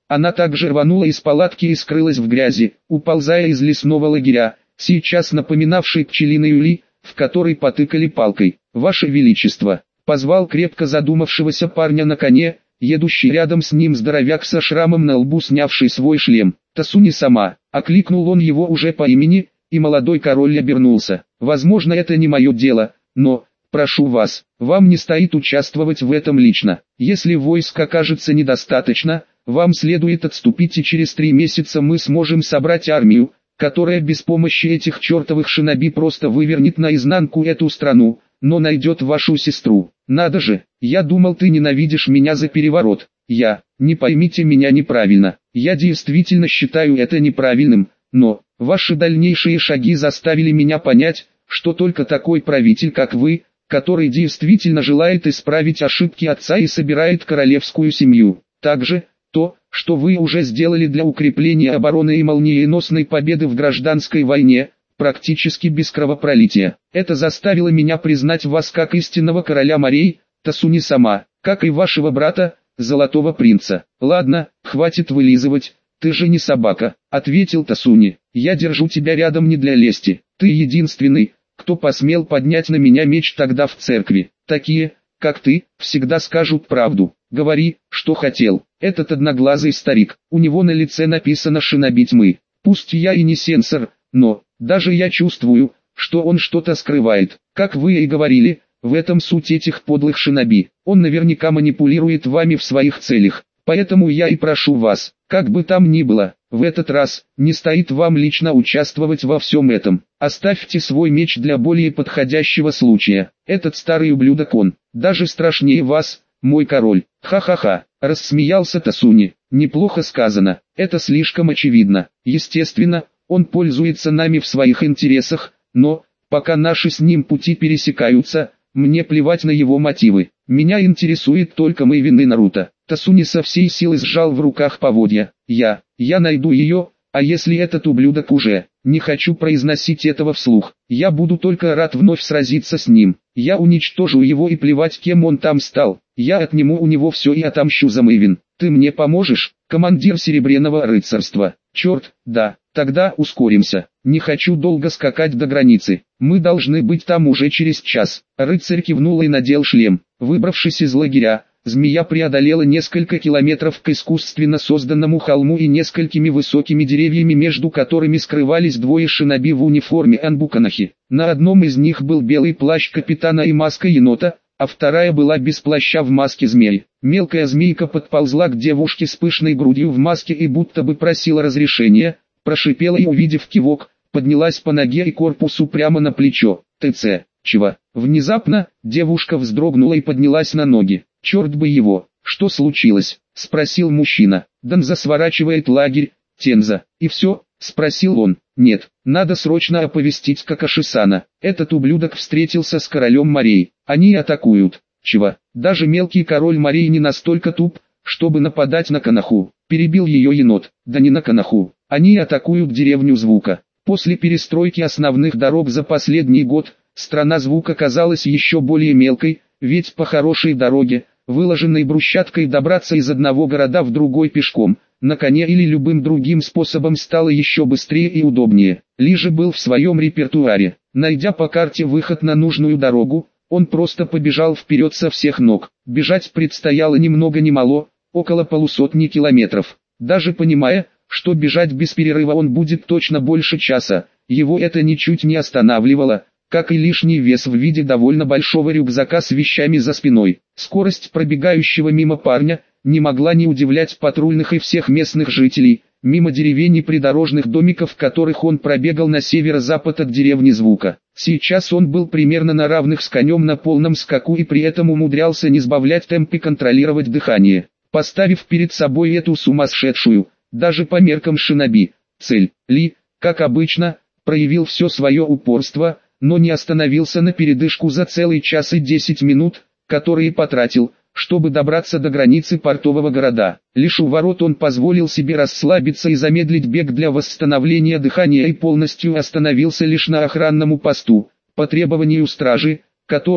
Она также рванула из палатки и скрылась в грязи, уползая из лесного лагеря, сейчас напоминавший пчелиный улей, в который потыкали палкой. «Ваше Величество!» — позвал крепко задумавшегося парня на коне, едущий рядом с ним здоровяк со шрамом на лбу, снявший свой шлем. «Тасуни сама!» — окликнул он его уже по имени, и молодой король обернулся. «Возможно, это не мое дело, но, прошу вас, вам не стоит участвовать в этом лично. Если войск окажется недостаточно, вам следует отступить, и через три месяца мы сможем собрать армию, которая без помощи этих чертовых шиноби просто вывернет наизнанку эту страну, но найдет вашу сестру. Надо же, я думал, ты ненавидишь меня за переворот. Я, не поймите меня неправильно, я действительно считаю это неправильным, но ваши дальнейшие шаги заставили меня понять, что только такой правитель, как вы, который действительно желает исправить ошибки отца и собирает королевскую семью. Также, то, что вы уже сделали для укрепления обороны и молниеносной победы в гражданской войне, практически без кровопролития. Это заставило меня признать вас как истинного короля морей, Тасуни сама, как и вашего брата, Золотого принца. Ладно, хватит вылизывать, ты же не собака, ответил Тасуни. Я держу тебя рядом не для лести. Ты единственный, кто посмел поднять на меня меч тогда в церкви. Такие, как ты, всегда скажут правду. Говори, что хотел. Этот одноглазый старик, у него на лице написано «шиноби тьмы». Пусть я и не сенсор, но, даже я чувствую, что он что-то скрывает. Как вы и говорили, в этом суть этих подлых шиноби. Он наверняка манипулирует вами в своих целях. Поэтому я и прошу вас, как бы там ни было, в этот раз, не стоит вам лично участвовать во всем этом. Оставьте свой меч для более подходящего случая. Этот старый ублюдок, он, даже страшнее вас, мой король. Ха-ха-ха, рассмеялся Тасуни. Неплохо сказано, это слишком очевидно. Естественно, он пользуется нами в своих интересах, но, пока наши с ним пути пересекаются, мне плевать на его мотивы. Меня интересует только Мэйвин Наруто. Тасуни со всей силы сжал в руках поводья. Я, я найду ее, а если этот ублюдок уже, не хочу произносить этого вслух. Я буду только рад вновь сразиться с ним. Я уничтожу его и плевать, кем он там стал. Я отниму у него все и отомщу за Мэйвин. Ты мне поможешь, командир Серебряного рыцарства? Черт, да, тогда ускоримся. Не хочу долго скакать до границы. Мы должны быть там уже через час. Рыцарь кивнул и надел шлем. Выбравшись из лагеря, змея преодолела несколько километров к искусственно созданному холму и несколькими высокими деревьями, между которыми скрывались двое шиноби в униформе Анбуканахи. На одном из них был белый плащ капитана и маска енота, а вторая была без плаща в маске змеи. Мелкая змейка подползла к девушке с пышной грудью в маске и будто бы просила разрешения, прошипела и, увидев кивок, поднялась по ноге и корпусу прямо на плечо. ТЦ. Чего? Внезапно, девушка вздрогнула и поднялась на ноги. Черт бы его, что случилось? Спросил мужчина. Данза сворачивает лагерь, Тенза. И все? Спросил он. Нет, надо срочно оповестить Какаши-сана. Этот ублюдок встретился с королем морей. Они атакуют. Чего? Даже мелкий король морей не настолько туп, чтобы нападать на Канаху. Перебил ее енот. Да не на Канаху. Они атакуют деревню Звука. После перестройки основных дорог за последний год, страна Звука казалась еще более мелкой, ведь по хорошей дороге, выложенной брусчаткой, добраться из одного города в другой пешком, на коне или любым другим способом стало еще быстрее и удобнее. Ли же был в своем репертуаре. Найдя по карте выход на нужную дорогу, он просто побежал вперед со всех ног. Бежать предстояло ни много ни мало, около полусотни километров. Даже понимая, что бежать без перерыва он будет точно больше часа, его это ничуть не останавливало, как и лишний вес в виде довольно большого рюкзака с вещами за спиной. Скорость пробегающего мимо парня не могла не удивлять патрульных и всех местных жителей. Мимо деревень и придорожных домиков, в которых он пробегал на северо-запад от деревни Звука. Сейчас он был примерно на равных с конем на полном скаку и при этом умудрялся не сбавлять темп и контролировать дыхание. Поставив перед собой эту сумасшедшую, даже по меркам шиноби, цель, Ли, как обычно, проявил все свое упорство, но не остановился на передышку за целый час и десять минут, которые потратил, чтобы добраться до границы портового города. Лишь у ворот он позволил себе расслабиться и замедлить бег для восстановления дыхания и полностью остановился лишь на охранном посту, по требованию стражи, которая,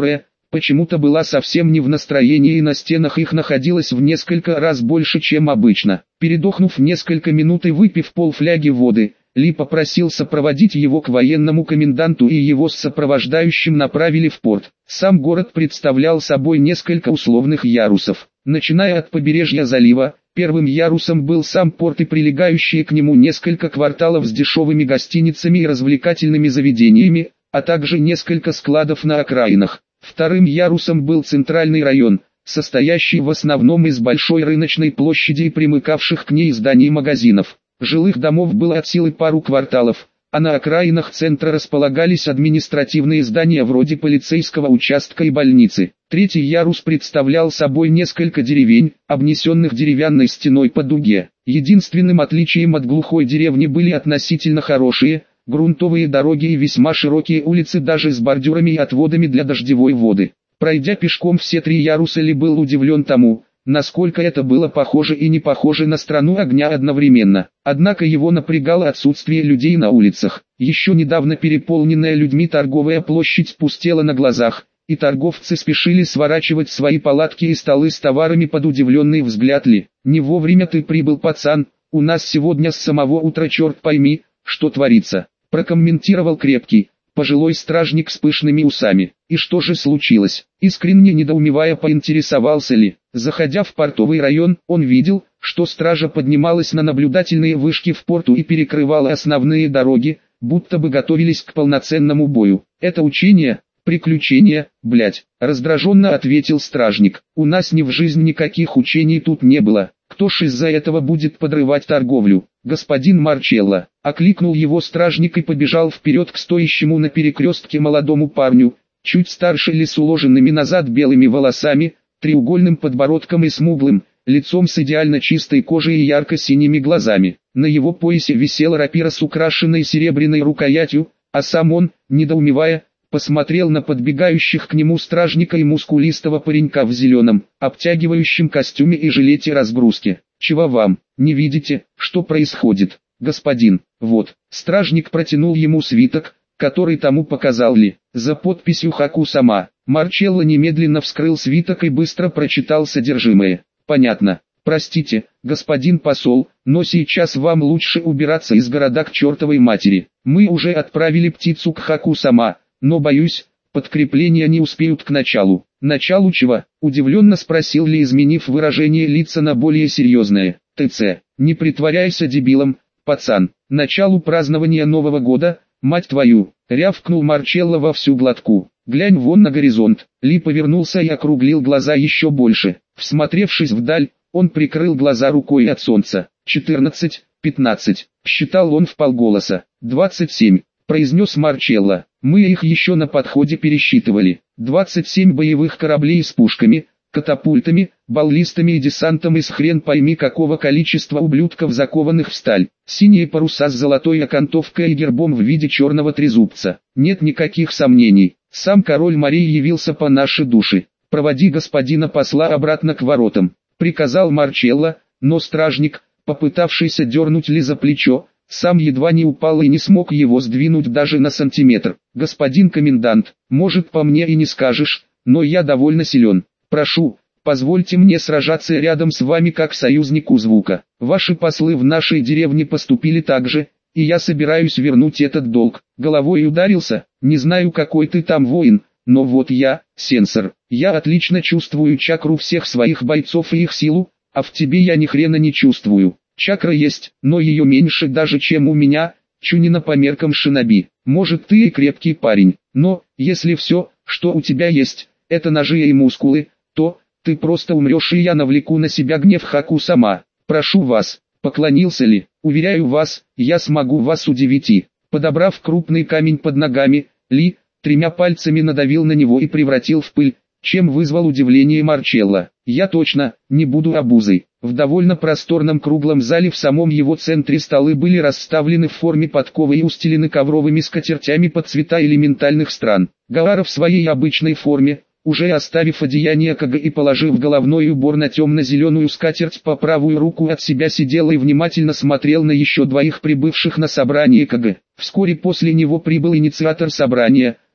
почему-то была совсем не в настроении, и на стенах их находилось в несколько раз больше, чем обычно. Передохнув несколько минут и выпив полфляги воды, Ли попросил сопроводить его к военному коменданту, и его с сопровождающим направили в порт. Сам город представлял собой несколько условных ярусов. Начиная от побережья залива, первым ярусом был сам порт и прилегающие к нему несколько кварталов с дешевыми гостиницами и развлекательными заведениями, а также несколько складов на окраинах. Вторым ярусом был центральный район, состоящий в основном из большой рыночной площади и примыкавших к ней зданий и магазинов. Жилых домов было от силы пару кварталов, а на окраинах центра располагались административные здания вроде полицейского участка и больницы. Третий ярус представлял собой несколько деревень, обнесенных деревянной стеной по дуге. Единственным отличием от глухой деревни были относительно хорошие, грунтовые дороги и весьма широкие улицы, даже с бордюрами и отводами для дождевой воды. Пройдя пешком все три яруса, Ли был удивлен тому, насколько это было похоже и не похоже на страну огня одновременно. Однако его напрягало отсутствие людей на улицах. Еще недавно переполненная людьми торговая площадь пустела на глазах, и торговцы спешили сворачивать свои палатки и столы с товарами под удивленный взгляд Ли. «Не вовремя ты прибыл, пацан, у нас сегодня с самого утра черт пойми, что творится», прокомментировал крепкий, пожилой стражник с пышными усами. «И что же случилось?» Искренне недоумевая, поинтересовался Ли. Заходя в портовый район, он видел, что стража поднималась на наблюдательные вышки в порту и перекрывала основные дороги, будто бы готовились к полноценному бою. «Это учение, приключение, блять», раздраженно ответил стражник. «У нас ни в жизнь никаких учений тут не было. Кто ж из-за этого будет подрывать торговлю?» «Господин Марчелло», окликнул его стражник и побежал вперед к стоящему на перекрестке молодому парню, чуть старше Ли, с уложенными назад белыми волосами, треугольным подбородком и смуглым, лицом с идеально чистой кожей и ярко-синими глазами. На его поясе висела рапира с украшенной серебряной рукоятью, а сам он, недоумевая, посмотрел на подбегающих к нему стражника и мускулистого паренька в зеленом, обтягивающем костюме и жилете разгрузки. «Чего вам, не видите, что происходит, господин?» «Вот». Стражник протянул ему свиток, который тому показал Ли, за подписью Хаку-сама. Марчелло немедленно вскрыл свиток и быстро прочитал содержимое. «Понятно. Простите, господин посол, но сейчас вам лучше убираться из города к чертовой матери. Мы уже отправили птицу к Хаку-сама, но боюсь, подкрепления не успеют к началу». «Началу чего?» – удивленно спросил Ли, изменив выражение лица на более серьезное. «ТЦ, не притворяйся дебилом, пацан. Началу празднования Нового года, мать твою!» – рявкнул Марчелло во всю глотку. «Глянь вон на горизонт». Ли повернулся и округлил глаза еще больше. Всмотревшись вдаль, он прикрыл глаза рукой от солнца. «Четырнадцать, пятнадцать», – считал он вполголоса. «Двадцать семь», – произнес Марчелло. «Мы их еще на подходе пересчитывали. двадцать семь боевых кораблей с пушками, катапультами, баллистами и десантом из хрен пойми какого количества ублюдков, закованных в сталь. Синие паруса с золотой окантовкой и гербом в виде черного трезубца. Нет никаких сомнений, сам король морей явился по нашей душе. Проводи господина посла обратно к воротам», — приказал Марчелло, но стражник, попытавшийся дернуть Ли за плечо, сам едва не упал и не смог его сдвинуть даже на сантиметр. «Господин комендант, может, по мне и не скажешь, но я довольно силен. Прошу, позвольте мне сражаться рядом с вами как союзнику звука. Ваши послы в нашей деревне поступили так же, и я собираюсь вернуть этот долг». Головой ударился. «Не знаю, какой ты там воин, но вот я, сенсор. Я отлично чувствую чакру всех своих бойцов и их силу, а в тебе я ни хрена не чувствую. Чакра есть, но ее меньше даже, чем у меня, Чунина по меркам шиноби. Может, ты и крепкий парень, но, если все, что у тебя есть, это ножи и мускулы, то, ты просто умрешь, и я навлеку на себя гнев Хаку-сама. Прошу вас», — поклонился Ли. «Уверяю вас, я смогу вас удивить». И, подобрав крупный камень под ногами, Ли, тремя пальцами надавил на него и превратил в пыль, чем вызвал удивление Марчелло. «Я точно не буду обузой». В довольно просторном круглом зале в самом его центре столы были расставлены в форме подковы и устелены ковровыми скатертями под цвета элементальных стран. Гаара в своей обычной форме, уже оставив одеяние Кага и положив головной убор на темно-зеленую скатерть по правую руку от себя, сидел и внимательно смотрел на еще двоих прибывших на собрание Кага. Вскоре после него прибыл инициатор собрания,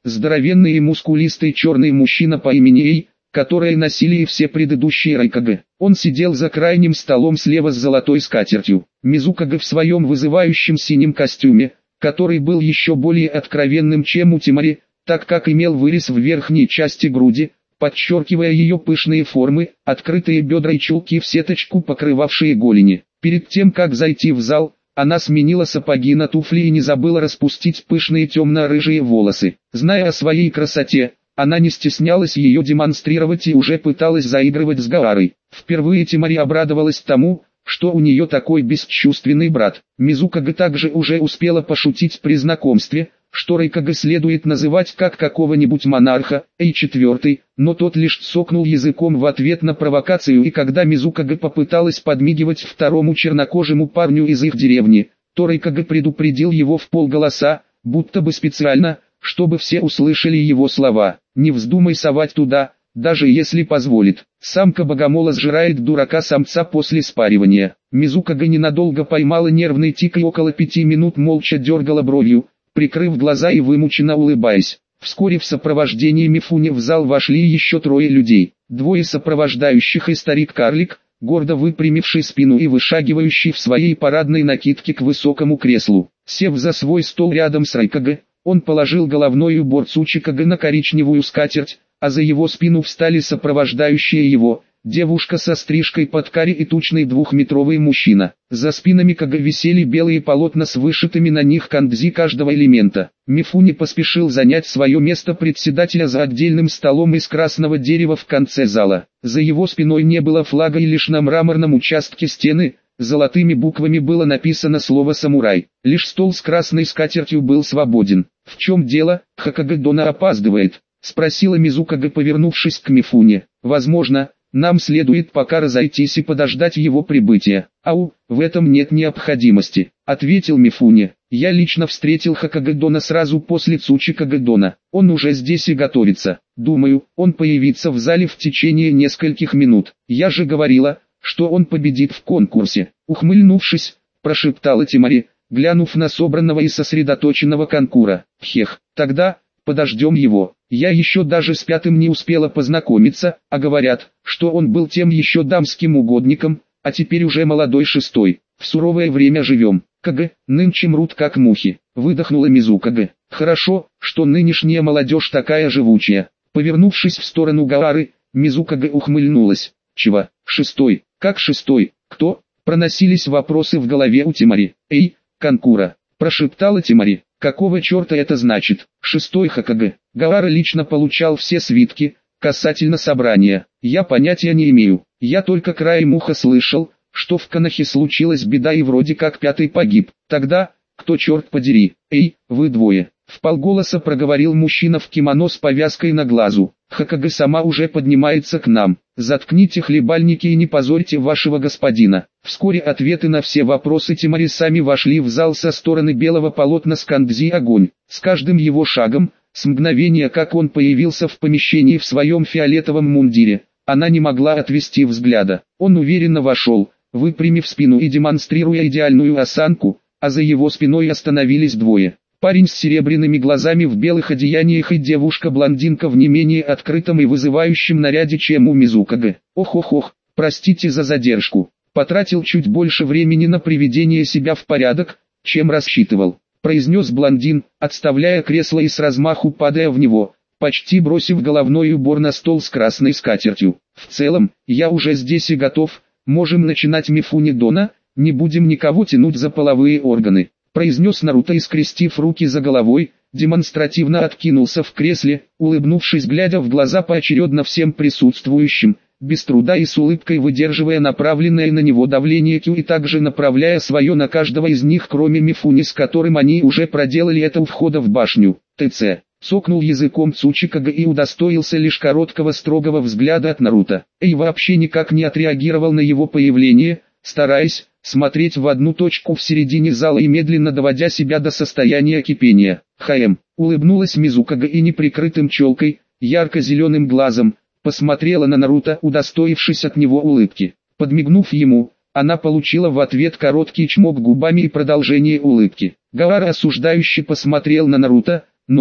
здоровенный и мускулистый черный мужчина по имени Эй, которые носили и все предыдущие Райкаге. Он сидел за крайним столом слева с золотой скатертью. Мизукаге в своем вызывающем синем костюме, который был еще более откровенным, чем у Тимари, так как имел вырез в верхней части груди, подчеркивая ее пышные формы, открытые бедра и чулки в сеточку, покрывавшие голени. Перед тем как зайти в зал, она сменила сапоги на туфли и не забыла распустить пышные темно-рыжие волосы. Зная о своей красоте, она не стеснялась ее демонстрировать и уже пыталась заигрывать с Гаарой. Впервые Тимари обрадовалась тому, что у нее такой бесчувственный брат. Мизукаге также уже успела пошутить при знакомстве, что Райкаге следует называть как какого-нибудь монарха, Эй четвертый, но тот лишь цокнул языком в ответ на провокацию, и когда Мизукаге попыталась подмигивать второму чернокожему парню из их деревни, то Райкаге предупредил его вполголоса, будто бы специально, чтобы все услышали его слова: «Не вздумай совать туда, даже если позволит. Самка богомола сжирает дурака самца после спаривания». Мизукаге ненадолго поймала нервный тик и около пяти минут молча дергала бровью, прикрыв глаза и вымученно улыбаясь. Вскоре в сопровождении Мифуни в зал вошли еще трое людей. Двое сопровождающих и старик-карлик, гордо выпрямивший спину и вышагивающий в своей парадной накидке к высокому креслу. Сев за свой стол рядом с Райкаге, он положил головной убор Цучикаге на коричневую скатерть, а за его спину встали сопровождающие его, девушка со стрижкой под каре и тучный двухметровый мужчина. За спинами Каге висели белые полотна с вышитыми на них кандзи каждого элемента. Мифуни поспешил занять свое место председателя за отдельным столом из красного дерева в конце зала. За его спиной не было флага, и лишь на мраморном участке стены золотыми буквами было написано слово «самурай». Лишь стол с красной скатертью был свободен. «В чем дело, Хокаге Дона опаздывает?» — спросила Мизукаге, повернувшись к Мифуне. «Возможно, нам следует пока разойтись и подождать его прибытия». «Ау, в этом нет необходимости», — ответил Мифуне. «Я лично встретил Хокаге Дона сразу после Цучикаге Дона. Он уже здесь и готовится. Думаю, он появится в зале в течение нескольких минут. Я же говорила, что он победит в конкурсе». Ухмыльнувшись, прошептала Тимари, глянув на собранного и сосредоточенного Канкура. «Хех, тогда подождем его. Я еще даже с пятым не успела познакомиться, а говорят, что он был тем еще дамским угодником, а теперь уже молодой шестой. В суровое время живем. Каге, нынче мрут как мухи», — выдохнула Мизукаге. «Хорошо, что нынешняя молодежь такая живучая». Повернувшись в сторону Гаары, Мизукаге ухмыльнулась. «Чего? Шестой? Как шестой? Кто?» Проносились вопросы в голове у Тимари. «Эй, Канкура», — прошептала Тимари. «Какого черта это значит?» «Шестой Хокаге. Гаара лично получал все свитки касательно собрания. Я понятия не имею. Я только краем уха слышал, что в Канахе случилась беда и вроде как пятый погиб. Тогда, кто черт подери?» «Эй, вы двое», — вполголоса проговорил мужчина в кимоно с повязкой на глазу. «Хокаге сама уже поднимается к нам. Заткните хлебальники и не позорьте вашего господина». Вскоре ответы на все вопросы Тимари сами вошли в зал со стороны белого полотна с кандзи огонь. С каждым его шагом, с мгновения как он появился в помещении в своем фиолетовом мундире, она не могла отвести взгляда. Он уверенно вошел, выпрямив спину и демонстрируя идеальную осанку, а за его спиной остановились двое. Парень с серебряными глазами в белых одеяниях и девушка-блондинка в не менее открытом и вызывающем наряде, чем у Мизукаге. «Ох-ох-ох, простите за задержку. Потратил чуть больше времени на приведение себя в порядок, чем рассчитывал», — произнес блондин, отставляя кресло и с размаху падая в него, почти бросив головной убор на стол с красной скатертью. «В целом, я уже здесь и готов, можем начинать, Мифуни Дона, не будем никого тянуть за половые органы», — произнес Наруто и, скрестив руки за головой, демонстративно откинулся в кресле, улыбнувшись, глядя в глаза поочередно всем присутствующим, без труда и с улыбкой выдерживая направленное на него давление Кю и также направляя свое на каждого из них, кроме Мифуни, с которым они уже проделали это у входа в башню. «ТЦ», — сокнул языком Цучикаге и удостоился лишь короткого строгого взгляда от Наруто. Эй вообще никак не отреагировал на его появление, стараясь смотреть в одну точку в середине зала и медленно доводя себя до состояния кипения. «Хаэм», — улыбнулась Мизукаге и неприкрытым челкой, ярко-зеленым глазом, посмотрела на Наруто, удостоившись от него улыбки. Подмигнув ему, она получила в ответ короткий чмок губами и продолжение улыбки. Гаара осуждающе посмотрел на Наруто, но,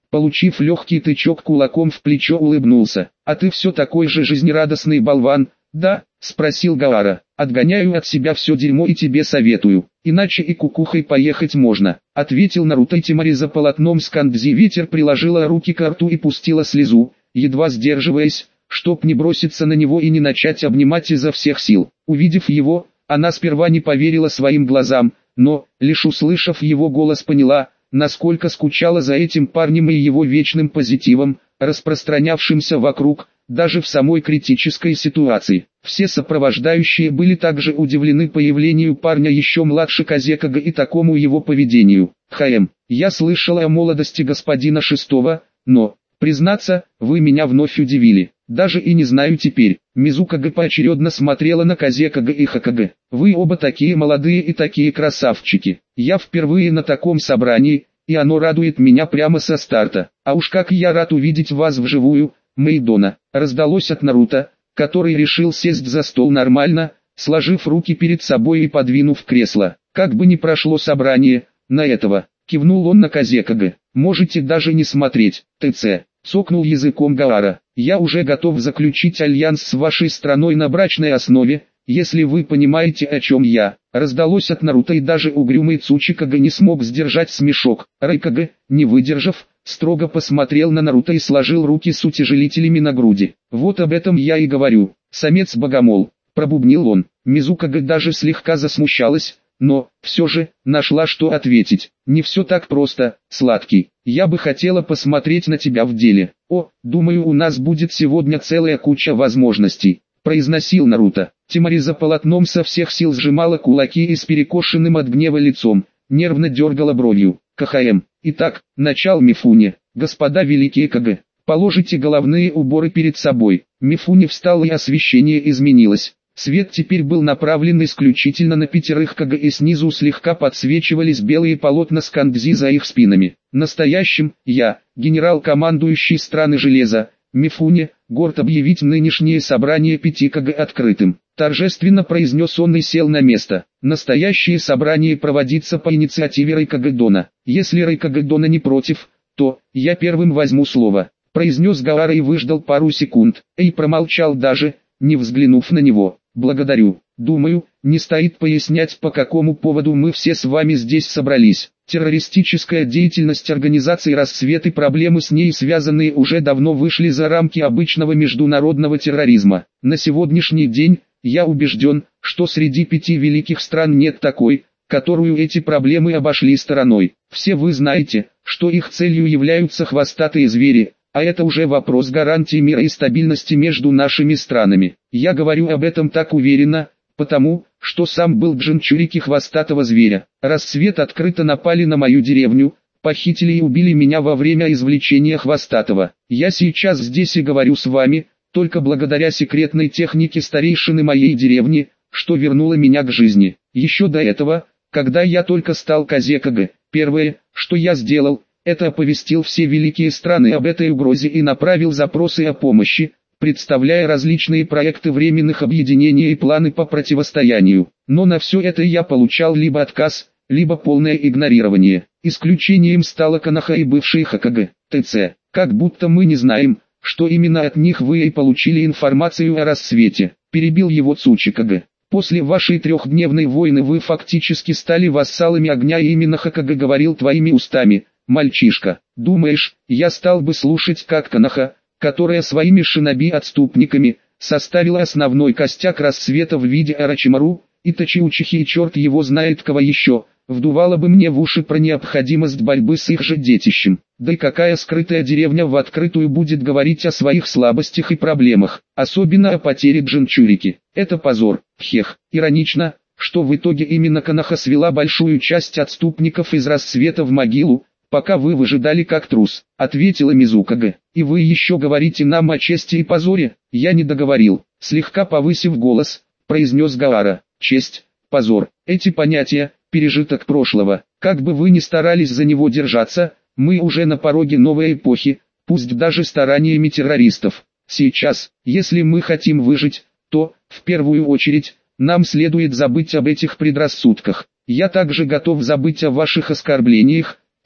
Получив легкий тычок кулаком в плечо, улыбнулся. «А ты все такой же жизнерадостный болван?» «Да», — спросил Гаара. «Отгоняю от себя все дерьмо и тебе советую, иначе и кукухой поехать можно», — ответил Наруто. И Темари за полотном с кандзи ветер приложила руки к рту и пустила слезу, едва сдерживаясь, чтоб не броситься на него и не начать обнимать изо всех сил. Увидев его, она сперва не поверила своим глазам, но, лишь услышав его голос, поняла, насколько скучала за этим парнем и его вечным позитивом, распространявшимся вокруг, даже в самой критической ситуации. Все сопровождающие были также удивлены появлению парня еще младше Казекага и такому его поведению. «Хм, я слышала о молодости господина Шестого, но, признаться, вы меня вновь удивили. Даже и не знаю теперь». Мизукага поочередно смотрела на Казекага и Хокага. «Вы оба такие молодые и такие красавчики. Я впервые на таком собрании, и оно радует меня прямо со старта. А уж как я рад увидеть вас вживую, Мэйдона», раздалось от Наруто, который решил сесть за стол нормально, сложив руки перед собой и подвинув кресло. «Как бы ни прошло собрание, на этого», кивнул он на Казекага. «Можете даже не смотреть, ТЦ», цокнул языком Гаара. «Я уже готов заключить альянс с вашей страной на брачной основе, если вы понимаете, о чем я», раздалось от Наруто, и даже угрюмый Цучикага не смог сдержать смешок. Райкага, не выдержав, строго посмотрел на Наруто и сложил руки с утяжелителями на груди. «Вот об этом я и говорю, самец-богомол», пробубнил он. Мизукага даже слегка засмущалась, но, все же, нашла что ответить. «Не все так просто, сладкий. Я бы хотела посмотреть на тебя в деле. О, думаю, у нас будет сегодня целая куча возможностей», произносил Наруто. Темари за полотном со всех сил сжимала кулаки и с перекошенным от гнева лицом, нервно дергала бровью. «КХМ. Итак, начал Мифуне. Господа великие КГ, положите головные уборы перед собой». Мифуне встал, и освещение изменилось. Свет теперь был направлен исключительно на пятерых КГ, и снизу слегка подсвечивались белые полотна с кандзи за их спинами. «Настоящим, я, генерал-командующий страны Железа, Мифуне, горд объявить нынешнее собрание пяти КГ открытым», торжественно произнес он и сел на место. «Настоящее собрание проводится по инициативе Райкага-дона. Если Райкага-дона не против, то я первым возьму слово», произнес Гаара и выждал пару секунд, и промолчал, даже не взглянув на него. «Благодарю. Думаю, не стоит пояснять, по какому поводу мы все с вами здесь собрались. Террористическая деятельность организации «Рассвет» и проблемы с ней связанные уже давно вышли за рамки обычного международного терроризма. На сегодняшний день, я убежден, что среди пяти великих стран нет такой, которую эти проблемы обошли стороной. Все вы знаете, что их целью являются хвостатые звери, а это уже вопрос гарантии мира и стабильности между нашими странами. Я говорю об этом так уверенно, потому, что сам был Джинчурики хвостатого зверя. «Рассвет» открыто напали на мою деревню, похитили и убили меня во время извлечения хвостатого. Я сейчас здесь и говорю с вами, только благодаря секретной технике старейшины моей деревни, что вернуло меня к жизни. Еще до этого, когда я только стал Казекага, первое, что я сделал, это оповестил все великие страны об этой угрозе и направил запросы о помощи, представляя различные проекты временных объединений и планы по противостоянию. Но на все это я получал либо отказ, либо полное игнорирование. Исключением стала Коноха и бывший Хокага, ТЦ. Как будто мы не знаем, что именно от них вы и получили информацию о Рассвете, перебил его Цучикага. После вашей трехдневной войны вы фактически стали вассалами огня, и именно Хокага говорил твоими устами. Мальчишка, думаешь, я стал бы слушать, как Коноха, которая своими шиноби-отступниками составила основной костяк Рассвета в виде Орочимару, Итачи Учихи и черт его знает кого еще, вдувала бы мне в уши про необходимость борьбы с их же детищем. Да и какая скрытая деревня в открытую будет говорить о своих слабостях и проблемах, особенно о потере Джинчурики. Это позор. Хех, иронично, что в итоге именно Коноха свела большую часть отступников из Рассвета в могилу, пока вы выжидали как трус, ответила Мизукага. И вы еще говорите нам о чести и позоре? Я не договорил, слегка повысив голос, произнес Гаара. Честь, позор, эти понятия, пережиток прошлого. Как бы вы ни старались за него держаться, мы уже на пороге новой эпохи, пусть даже стараниями террористов. Сейчас, если мы хотим выжить, то, в первую очередь, нам следует забыть об этих предрассудках. Я также готов забыть о ваших оскорблениях,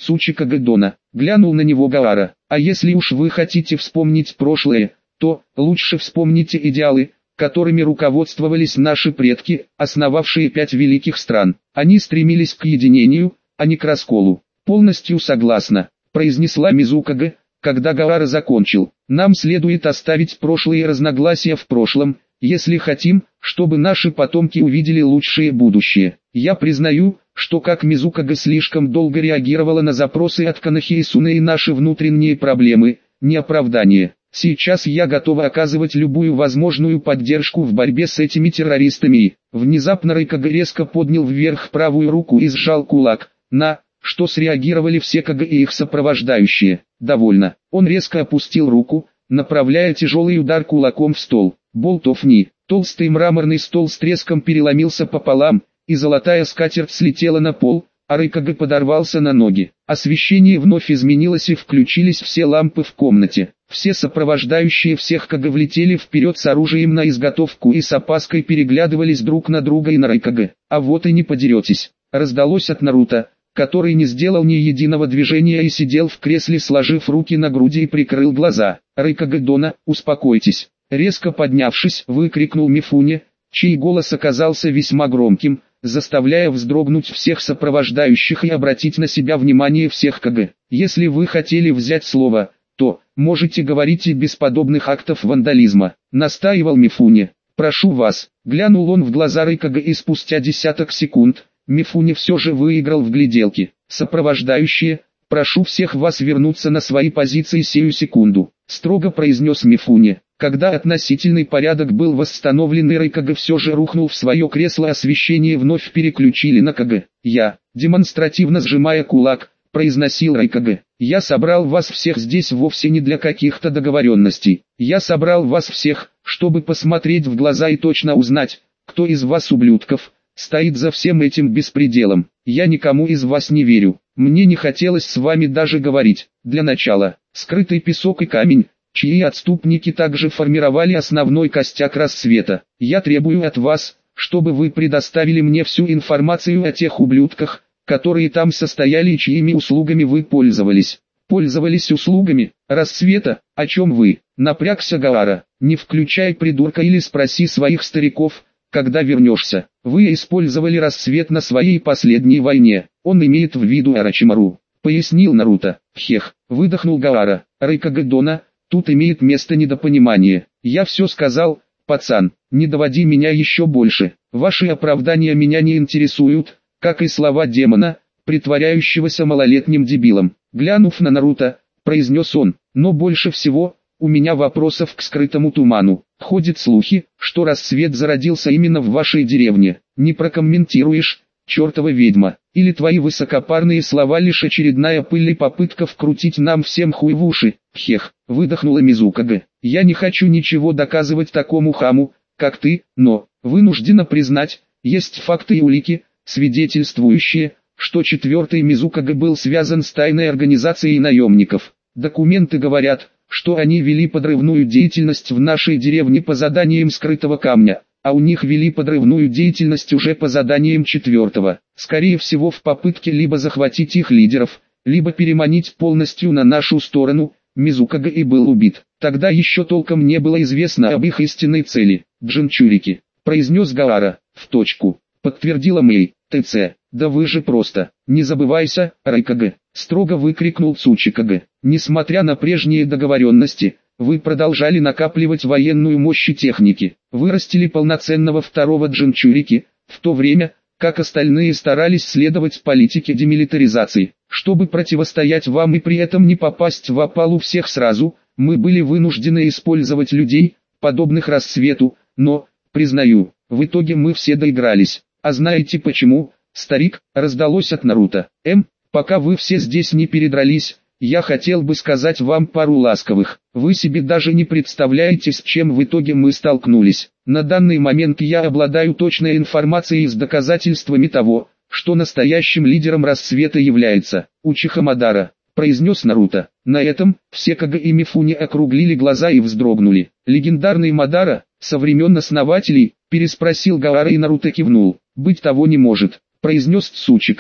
Цучикага Дона. Глянул на него Гаара. А если уж вы хотите вспомнить прошлое, то лучше вспомните идеалы, которыми руководствовались наши предки, основавшие пять великих стран. Они стремились к единению, а не к расколу. Полностью согласна, произнесла Мизукага, когда Гаара закончил. Нам следует оставить прошлые разногласия в прошлом, если хотим, чтобы наши потомки увидели лучшее будущее. Я признаю, что как Мизукага слишком долго реагировала на запросы от Канахейсуна и наши внутренние проблемы, не оправдание. Сейчас я готова оказывать любую возможную поддержку в борьбе с этими террористами. Внезапно Райкага резко поднял вверх правую руку и сжал кулак, на что среагировали все Кага и их сопровождающие. Довольно. Он резко опустил руку, направляя тяжелый удар кулаком в стол. Болтовни. Толстый мраморный стол с треском переломился пополам, и золотая скатерть слетела на пол, а Райкага подорвался на ноги. Освещение вновь изменилось и включились все лампы в комнате. Все сопровождающие всех Кага влетели вперед с оружием на изготовку и с опаской переглядывались друг на друга и на Райкага. А вот и не подеретесь. Раздалось от Наруто, который не сделал ни единого движения и сидел в кресле, сложив руки на груди и прикрыл глаза. Райкага Дона, успокойтесь. Резко поднявшись, выкрикнул Мифуне, чей голос оказался весьма громким, заставляя вздрогнуть всех сопровождающих и обратить на себя внимание всех Кага. Если вы хотели взять слово, то можете говорить и без подобных актов вандализма, настаивал Мифуне. Прошу вас, глянул он в глаза Райкага и спустя десяток секунд, Мифуне все же выиграл в гляделке. Сопровождающие, прошу всех вас вернуться на свои позиции сию секунду, строго произнес Мифуне. Когда относительный порядок был восстановлен и Райкага все же рухнул в свое кресло, освещение вновь переключили на Кага. Я, демонстративно сжимая кулак, произносил Райкага. Я собрал вас всех здесь вовсе не для каких-то договоренностей. Я собрал вас всех, чтобы посмотреть в глаза и точно узнать, кто из вас, ублюдков, стоит за всем этим беспределом. Я никому из вас не верю. Мне не хотелось с вами даже говорить. Для начала, скрытый песок и камень, чьи отступники также формировали основной костяк рассвета. Я требую от вас, чтобы вы предоставили мне всю информацию о тех ублюдках, которые там состояли и чьими услугами вы пользовались. Пользовались услугами рассвета, о чем вы? Напрягся Гаара. Не включай придурка или спроси своих стариков, когда вернешься. Вы использовали рассвет на своей последней войне. Он имеет в виду Орочимару, пояснил Наруто. Хех, выдохнул Гаара. Райкага Дона, тут имеет место недопонимание. Я все сказал, пацан, не доводи меня еще больше. Ваши оправдания меня не интересуют, как и слова демона, притворяющегося малолетним дебилом. Глянув на Наруто, произнес он, но больше всего, у меня вопросов к скрытому туману. Ходят слухи, что рассвет зародился именно в вашей деревне. Не прокомментируешь, чертова ведьма, или твои высокопарные слова лишь очередная пыльная попытка вкрутить нам всем хуй в уши? Хех, выдохнула Мизукага. Я не хочу ничего доказывать такому хаму, как ты, но, вынуждена признать, есть факты и улики, свидетельствующие, что четвертый Мизукага был связан с тайной организацией наемников. Документы говорят, что они вели подрывную деятельность в нашей деревне по заданиям скрытого камня, а у них вели подрывную деятельность уже по заданиям четвертого. Скорее всего в попытке либо захватить их лидеров, либо переманить полностью на нашу сторону. Мизукага и был убит. Тогда еще толком не было известно об их истинной цели. Джинчурики, произнес Гаара. В точку, подтвердила Мэй. ТЦ, да вы же просто, не забывайся, Райкага, строго выкрикнул Цучикага. Несмотря на прежние договоренности, вы продолжали накапливать военную мощь и техники, вырастили полноценного второго Джинчурики, в то время, как остальные старались следовать политике демилитаризации. Чтобы противостоять вам и при этом не попасть в опалу всех сразу, мы были вынуждены использовать людей, подобных рассвету, но, признаю, в итоге мы все доигрались. А знаете почему, старик, раздалось от Наруто. Эм, пока вы все здесь не передрались, я хотел бы сказать вам пару ласковых. Вы себе даже не представляете, с чем в итоге мы столкнулись. На данный момент я обладаю точной информацией с доказательствами того, что настоящим лидером рассвета является Учиха Мадара, произнес Наруто. На этом все Кага и Мифуне округлили глаза и вздрогнули. Легендарный Мадара, со времен основателей, переспросил Гаара и Наруто кивнул. Быть того не может, произнес Цучикага.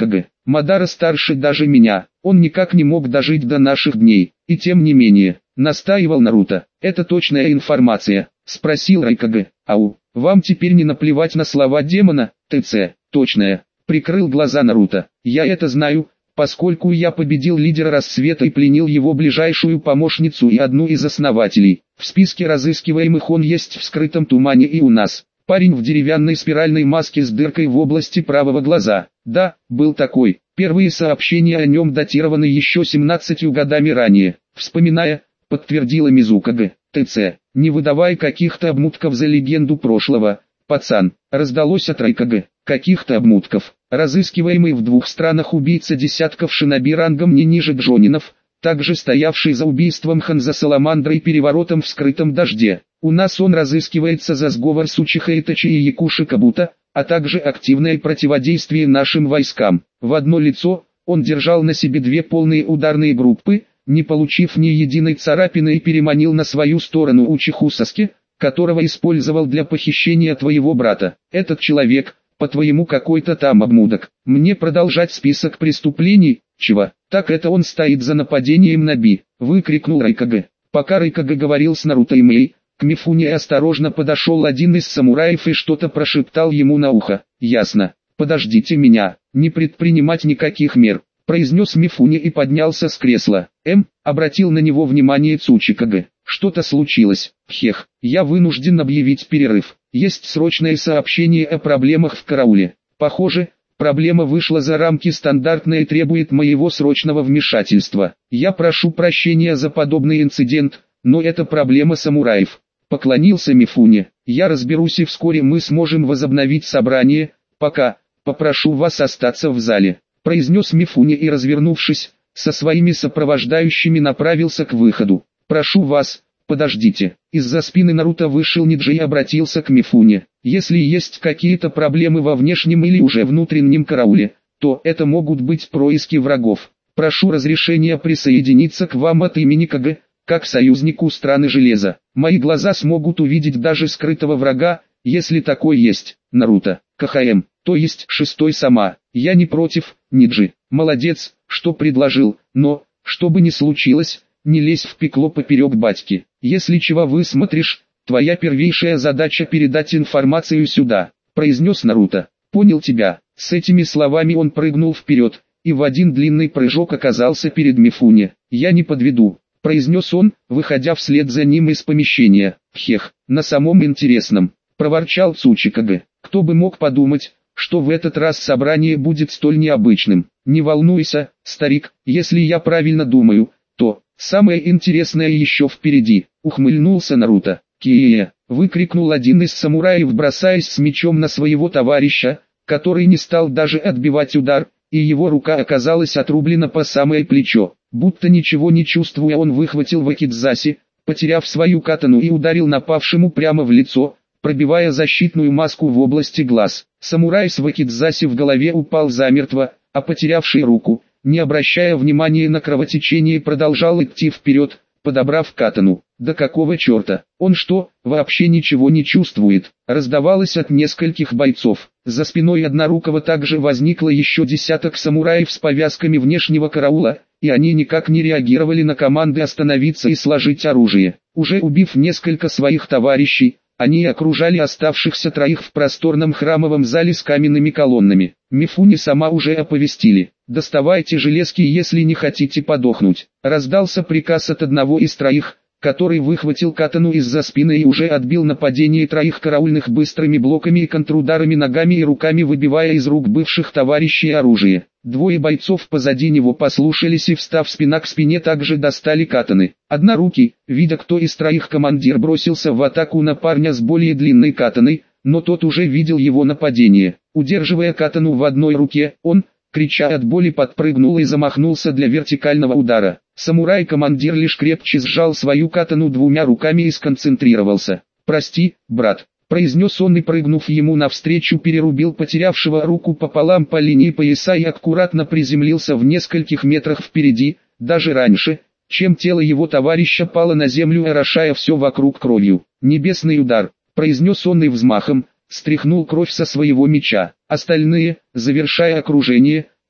Мадара старше даже меня, он никак не мог дожить до наших дней, и тем не менее, настаивал Наруто. Это точная информация, спросил Райкаге. Ау, вам теперь не наплевать на слова демона, ТЦ, точная, прикрыл глаза Наруто. Я это знаю, поскольку я победил лидера рассвета и пленил его ближайшую помощницу и одну из основателей. В списке разыскиваемых он есть в скрытом тумане и у нас. Парень в деревянной спиральной маске с дыркой в области правого глаза. Да, был такой. Первые сообщения о нем датированы еще семнадцатью годами ранее. Вспоминая, подтвердила Мизукаге. ТЦ, не выдавай каких-то обмутков за легенду прошлого, пацан. Раздалось от Райкаге. Каких-то обмутков. Разыскиваемый в двух странах убийца десятков шиноби рангом не ниже джонинов, также стоявший за убийством Ханза Саламандра и переворотом в скрытом дожде. У нас он разыскивается за сговор с Учиха Итачи и Якуши Кабуто, а также активное противодействие нашим войскам. В одно лицо, он держал на себе две полные ударные группы, не получив ни единой царапины, и переманил на свою сторону Учиху Саски, которого использовал для похищения твоего брата. Этот человек, по-твоему, какой-то там обмудок. Мне продолжать список преступлений? Чего? Так это он стоит за нападением на Би, выкрикнул Райкаге. Пока Райкаге говорил с Наруто и Мэй, к Мифуне осторожно подошел один из самураев и что-то прошептал ему на ухо. Ясно. Подождите меня, не предпринимать никаких мер, произнес Мифуне и поднялся с кресла. М, обратил на него внимание Цучикаге. Что-то случилось. Хех, я вынужден объявить перерыв. Есть срочное сообщение о проблемах в карауле. Похоже, проблема вышла за рамки стандартной и требует моего срочного вмешательства. Я прошу прощения за подобный инцидент, но это проблема самураев. Поклонился Мифуне. Я разберусь, и вскоре мы сможем возобновить собрание. Пока, попрошу вас остаться в зале, произнес Мифуне и, развернувшись, со своими сопровождающими направился к выходу. Прошу вас, подождите. Из-за спины Наруто вышел Ниджи и обратился к Мифуне. Если есть какие-то проблемы во внешнем или уже внутреннем карауле, то это могут быть происки врагов. Прошу разрешения присоединиться к вам от имени Каге, как союзнику страны Железа. Мои глаза смогут увидеть даже скрытого врага, если такой есть. Наруто, КХМ, то есть шестой сама. Я не против, Ниджи. Молодец, что предложил, но, что бы ни случилось, не лезь в пекло поперек батьки. Если чего высмотришь, твоя первейшая задача передать информацию сюда, произнес Наруто. Понял тебя. С этими словами он прыгнул вперед, и в один длинный прыжок оказался перед Мифуне. Я не подведу, произнес он, выходя вслед за ним из помещения. Хех, на самом интересном, проворчал Цучикаге. Кто бы мог подумать, что в этот раз собрание будет столь необычным. Не волнуйся, старик, если я правильно думаю, то самое интересное еще впереди, ухмыльнулся Наруто. Кие, выкрикнул один из самураев, бросаясь с мечом на своего товарища, который не стал даже отбивать удар, и его рука оказалась отрублена по самое плечо. Будто ничего не чувствуя, он выхватил вакидзаси, потеряв свою катану, и ударил напавшему прямо в лицо, пробивая защитную маску в области глаз. Самурай с вакидзаси в голове упал замертво, а потерявший руку, не обращая внимания на кровотечение, продолжал идти вперед, подобрав катану. Да какого черта, он что, вообще ничего не чувствует? Раздавалось от нескольких бойцов. За спиной однорукого также возникло еще десяток самураев с повязками внешнего караула, и они никак не реагировали на команды остановиться и сложить оружие. Уже убив несколько своих товарищей, они окружали оставшихся троих в просторном храмовом зале с каменными колоннами. Мифуне сама уже оповестили. «Доставайте железки, если не хотите подохнуть». Раздался приказ от одного из троих, который выхватил катану из-за спины и уже отбил нападение троих караульных быстрыми блоками и контрударами ногами и руками, выбивая из рук бывших товарищей оружие. Двое бойцов позади него послушались и, встав спина к спине, также достали катаны. Однорукий, видя, кто из троих командир, бросился в атаку на парня с более длинной катаной, но тот уже видел его нападение. Удерживая катану в одной руке, он, крича от боли, подпрыгнул и замахнулся для вертикального удара. Самурай-командир лишь крепче сжал свою катану двумя руками и сконцентрировался. «Прости, брат», произнес он и, прыгнув ему навстречу, перерубил потерявшего руку пополам по линии пояса и аккуратно приземлился в нескольких метрах впереди, даже раньше, чем тело его товарища пало на землю, орошая все вокруг кровью. «Небесный удар», произнес он и взмахом стряхнул кровь со своего меча. Остальные, завершая окружение,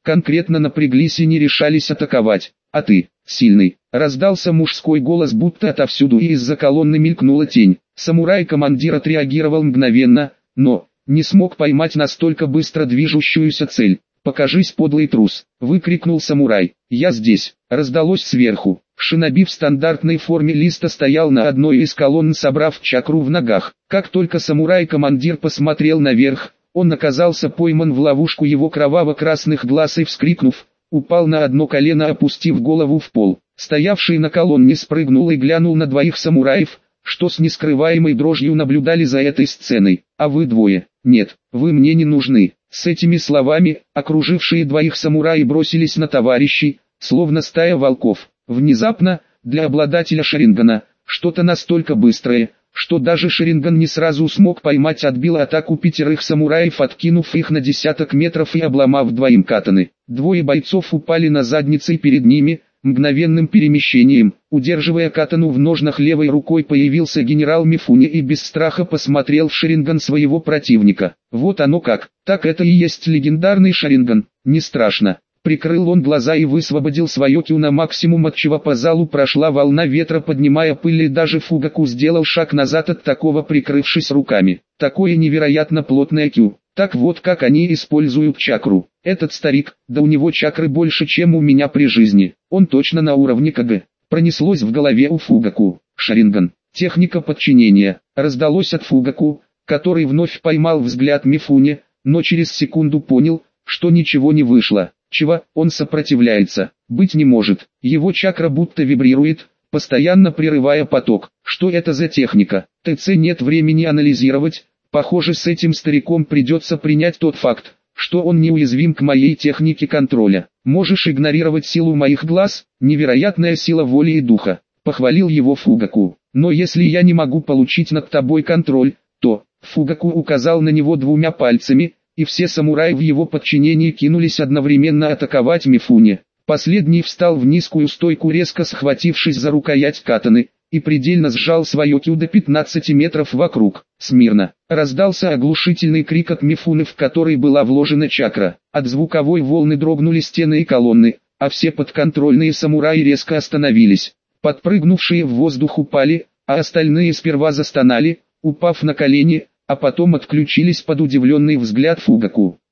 конкретно напряглись и не решались атаковать. «А ты, сильный!» — раздался мужской голос, будто отовсюду, и из-за колонны мелькнула тень. Самурай-командир отреагировал мгновенно, но не смог поймать настолько быстро движущуюся цель. «Покажись, подлый трус!» — выкрикнул самурай. «Я здесь!» — раздалось сверху. Шиноби в стандартной форме листа стоял на одной из колонн, собрав чакру в ногах. Как только самурай-командир посмотрел наверх, он оказался пойман в ловушку его кроваво-красных глаз и, вскрикнув, упал на одно колено, опустив голову в пол. Стоявший на колонне спрыгнул и глянул на двоих самураев, что с нескрываемой дрожью наблюдали за этой сценой. «А вы двое? Нет, вы мне не нужны». С этими словами, окружившие двоих самураи бросились на товарищей, словно стая волков. Внезапно, для обладателя шарингана, что-то настолько быстрое, что даже шаринган не сразу смог поймать, отбил атаку пятерых самураев, откинув их на десяток метров и обломав двоим катаны. Двое бойцов упали на задницы, и перед ними, мгновенным перемещением, удерживая катану в ножнах левой рукой, появился генерал Мифуни и без страха посмотрел в шаринган своего противника. Вот оно как, так это и есть легендарный шаринган, не страшно. Прикрыл он глаза и высвободил свое кю на максимум, отчего по залу прошла волна ветра, поднимая пыль, и даже Фугаку сделал шаг назад от такого, прикрывшись руками. Такое невероятно плотное кю. Так вот как они используют чакру. Этот старик, да у него чакры больше, чем у меня при жизни. Он точно на уровне КГ. Пронеслось в голове у Фугаку. Шаринган. Техника подчинения. Раздалось от Фугаку, который вновь поймал взгляд Мифуни, но через секунду понял, что ничего не вышло. Чего? Он сопротивляется. Быть не может. Его чакра будто вибрирует, постоянно прерывая поток. Что это за техника? ТЦ нет времени анализировать. Похоже, с этим стариком придется принять тот факт, что он неуязвим к моей технике контроля. Можешь игнорировать силу моих глаз, невероятная сила воли и духа. Похвалил его Фугаку. Но если я не могу получить над тобой контроль, то... Фугаку указал на него двумя пальцами, и все самураи в его подчинении кинулись одновременно атаковать Мифуни. Последний встал в низкую стойку, резко схватившись за рукоять катаны, и предельно сжал свое кю до пятнадцати метров вокруг. «Смирно!» Раздался оглушительный крик от Мифуны, в который была вложена чакра. От звуковой волны дрогнули стены и колонны, а все подконтрольные самураи резко остановились. Подпрыгнувшие в воздух упали, а остальные сперва застонали, упав на колени, а потом отключились под удивленный взгляд Фугаку.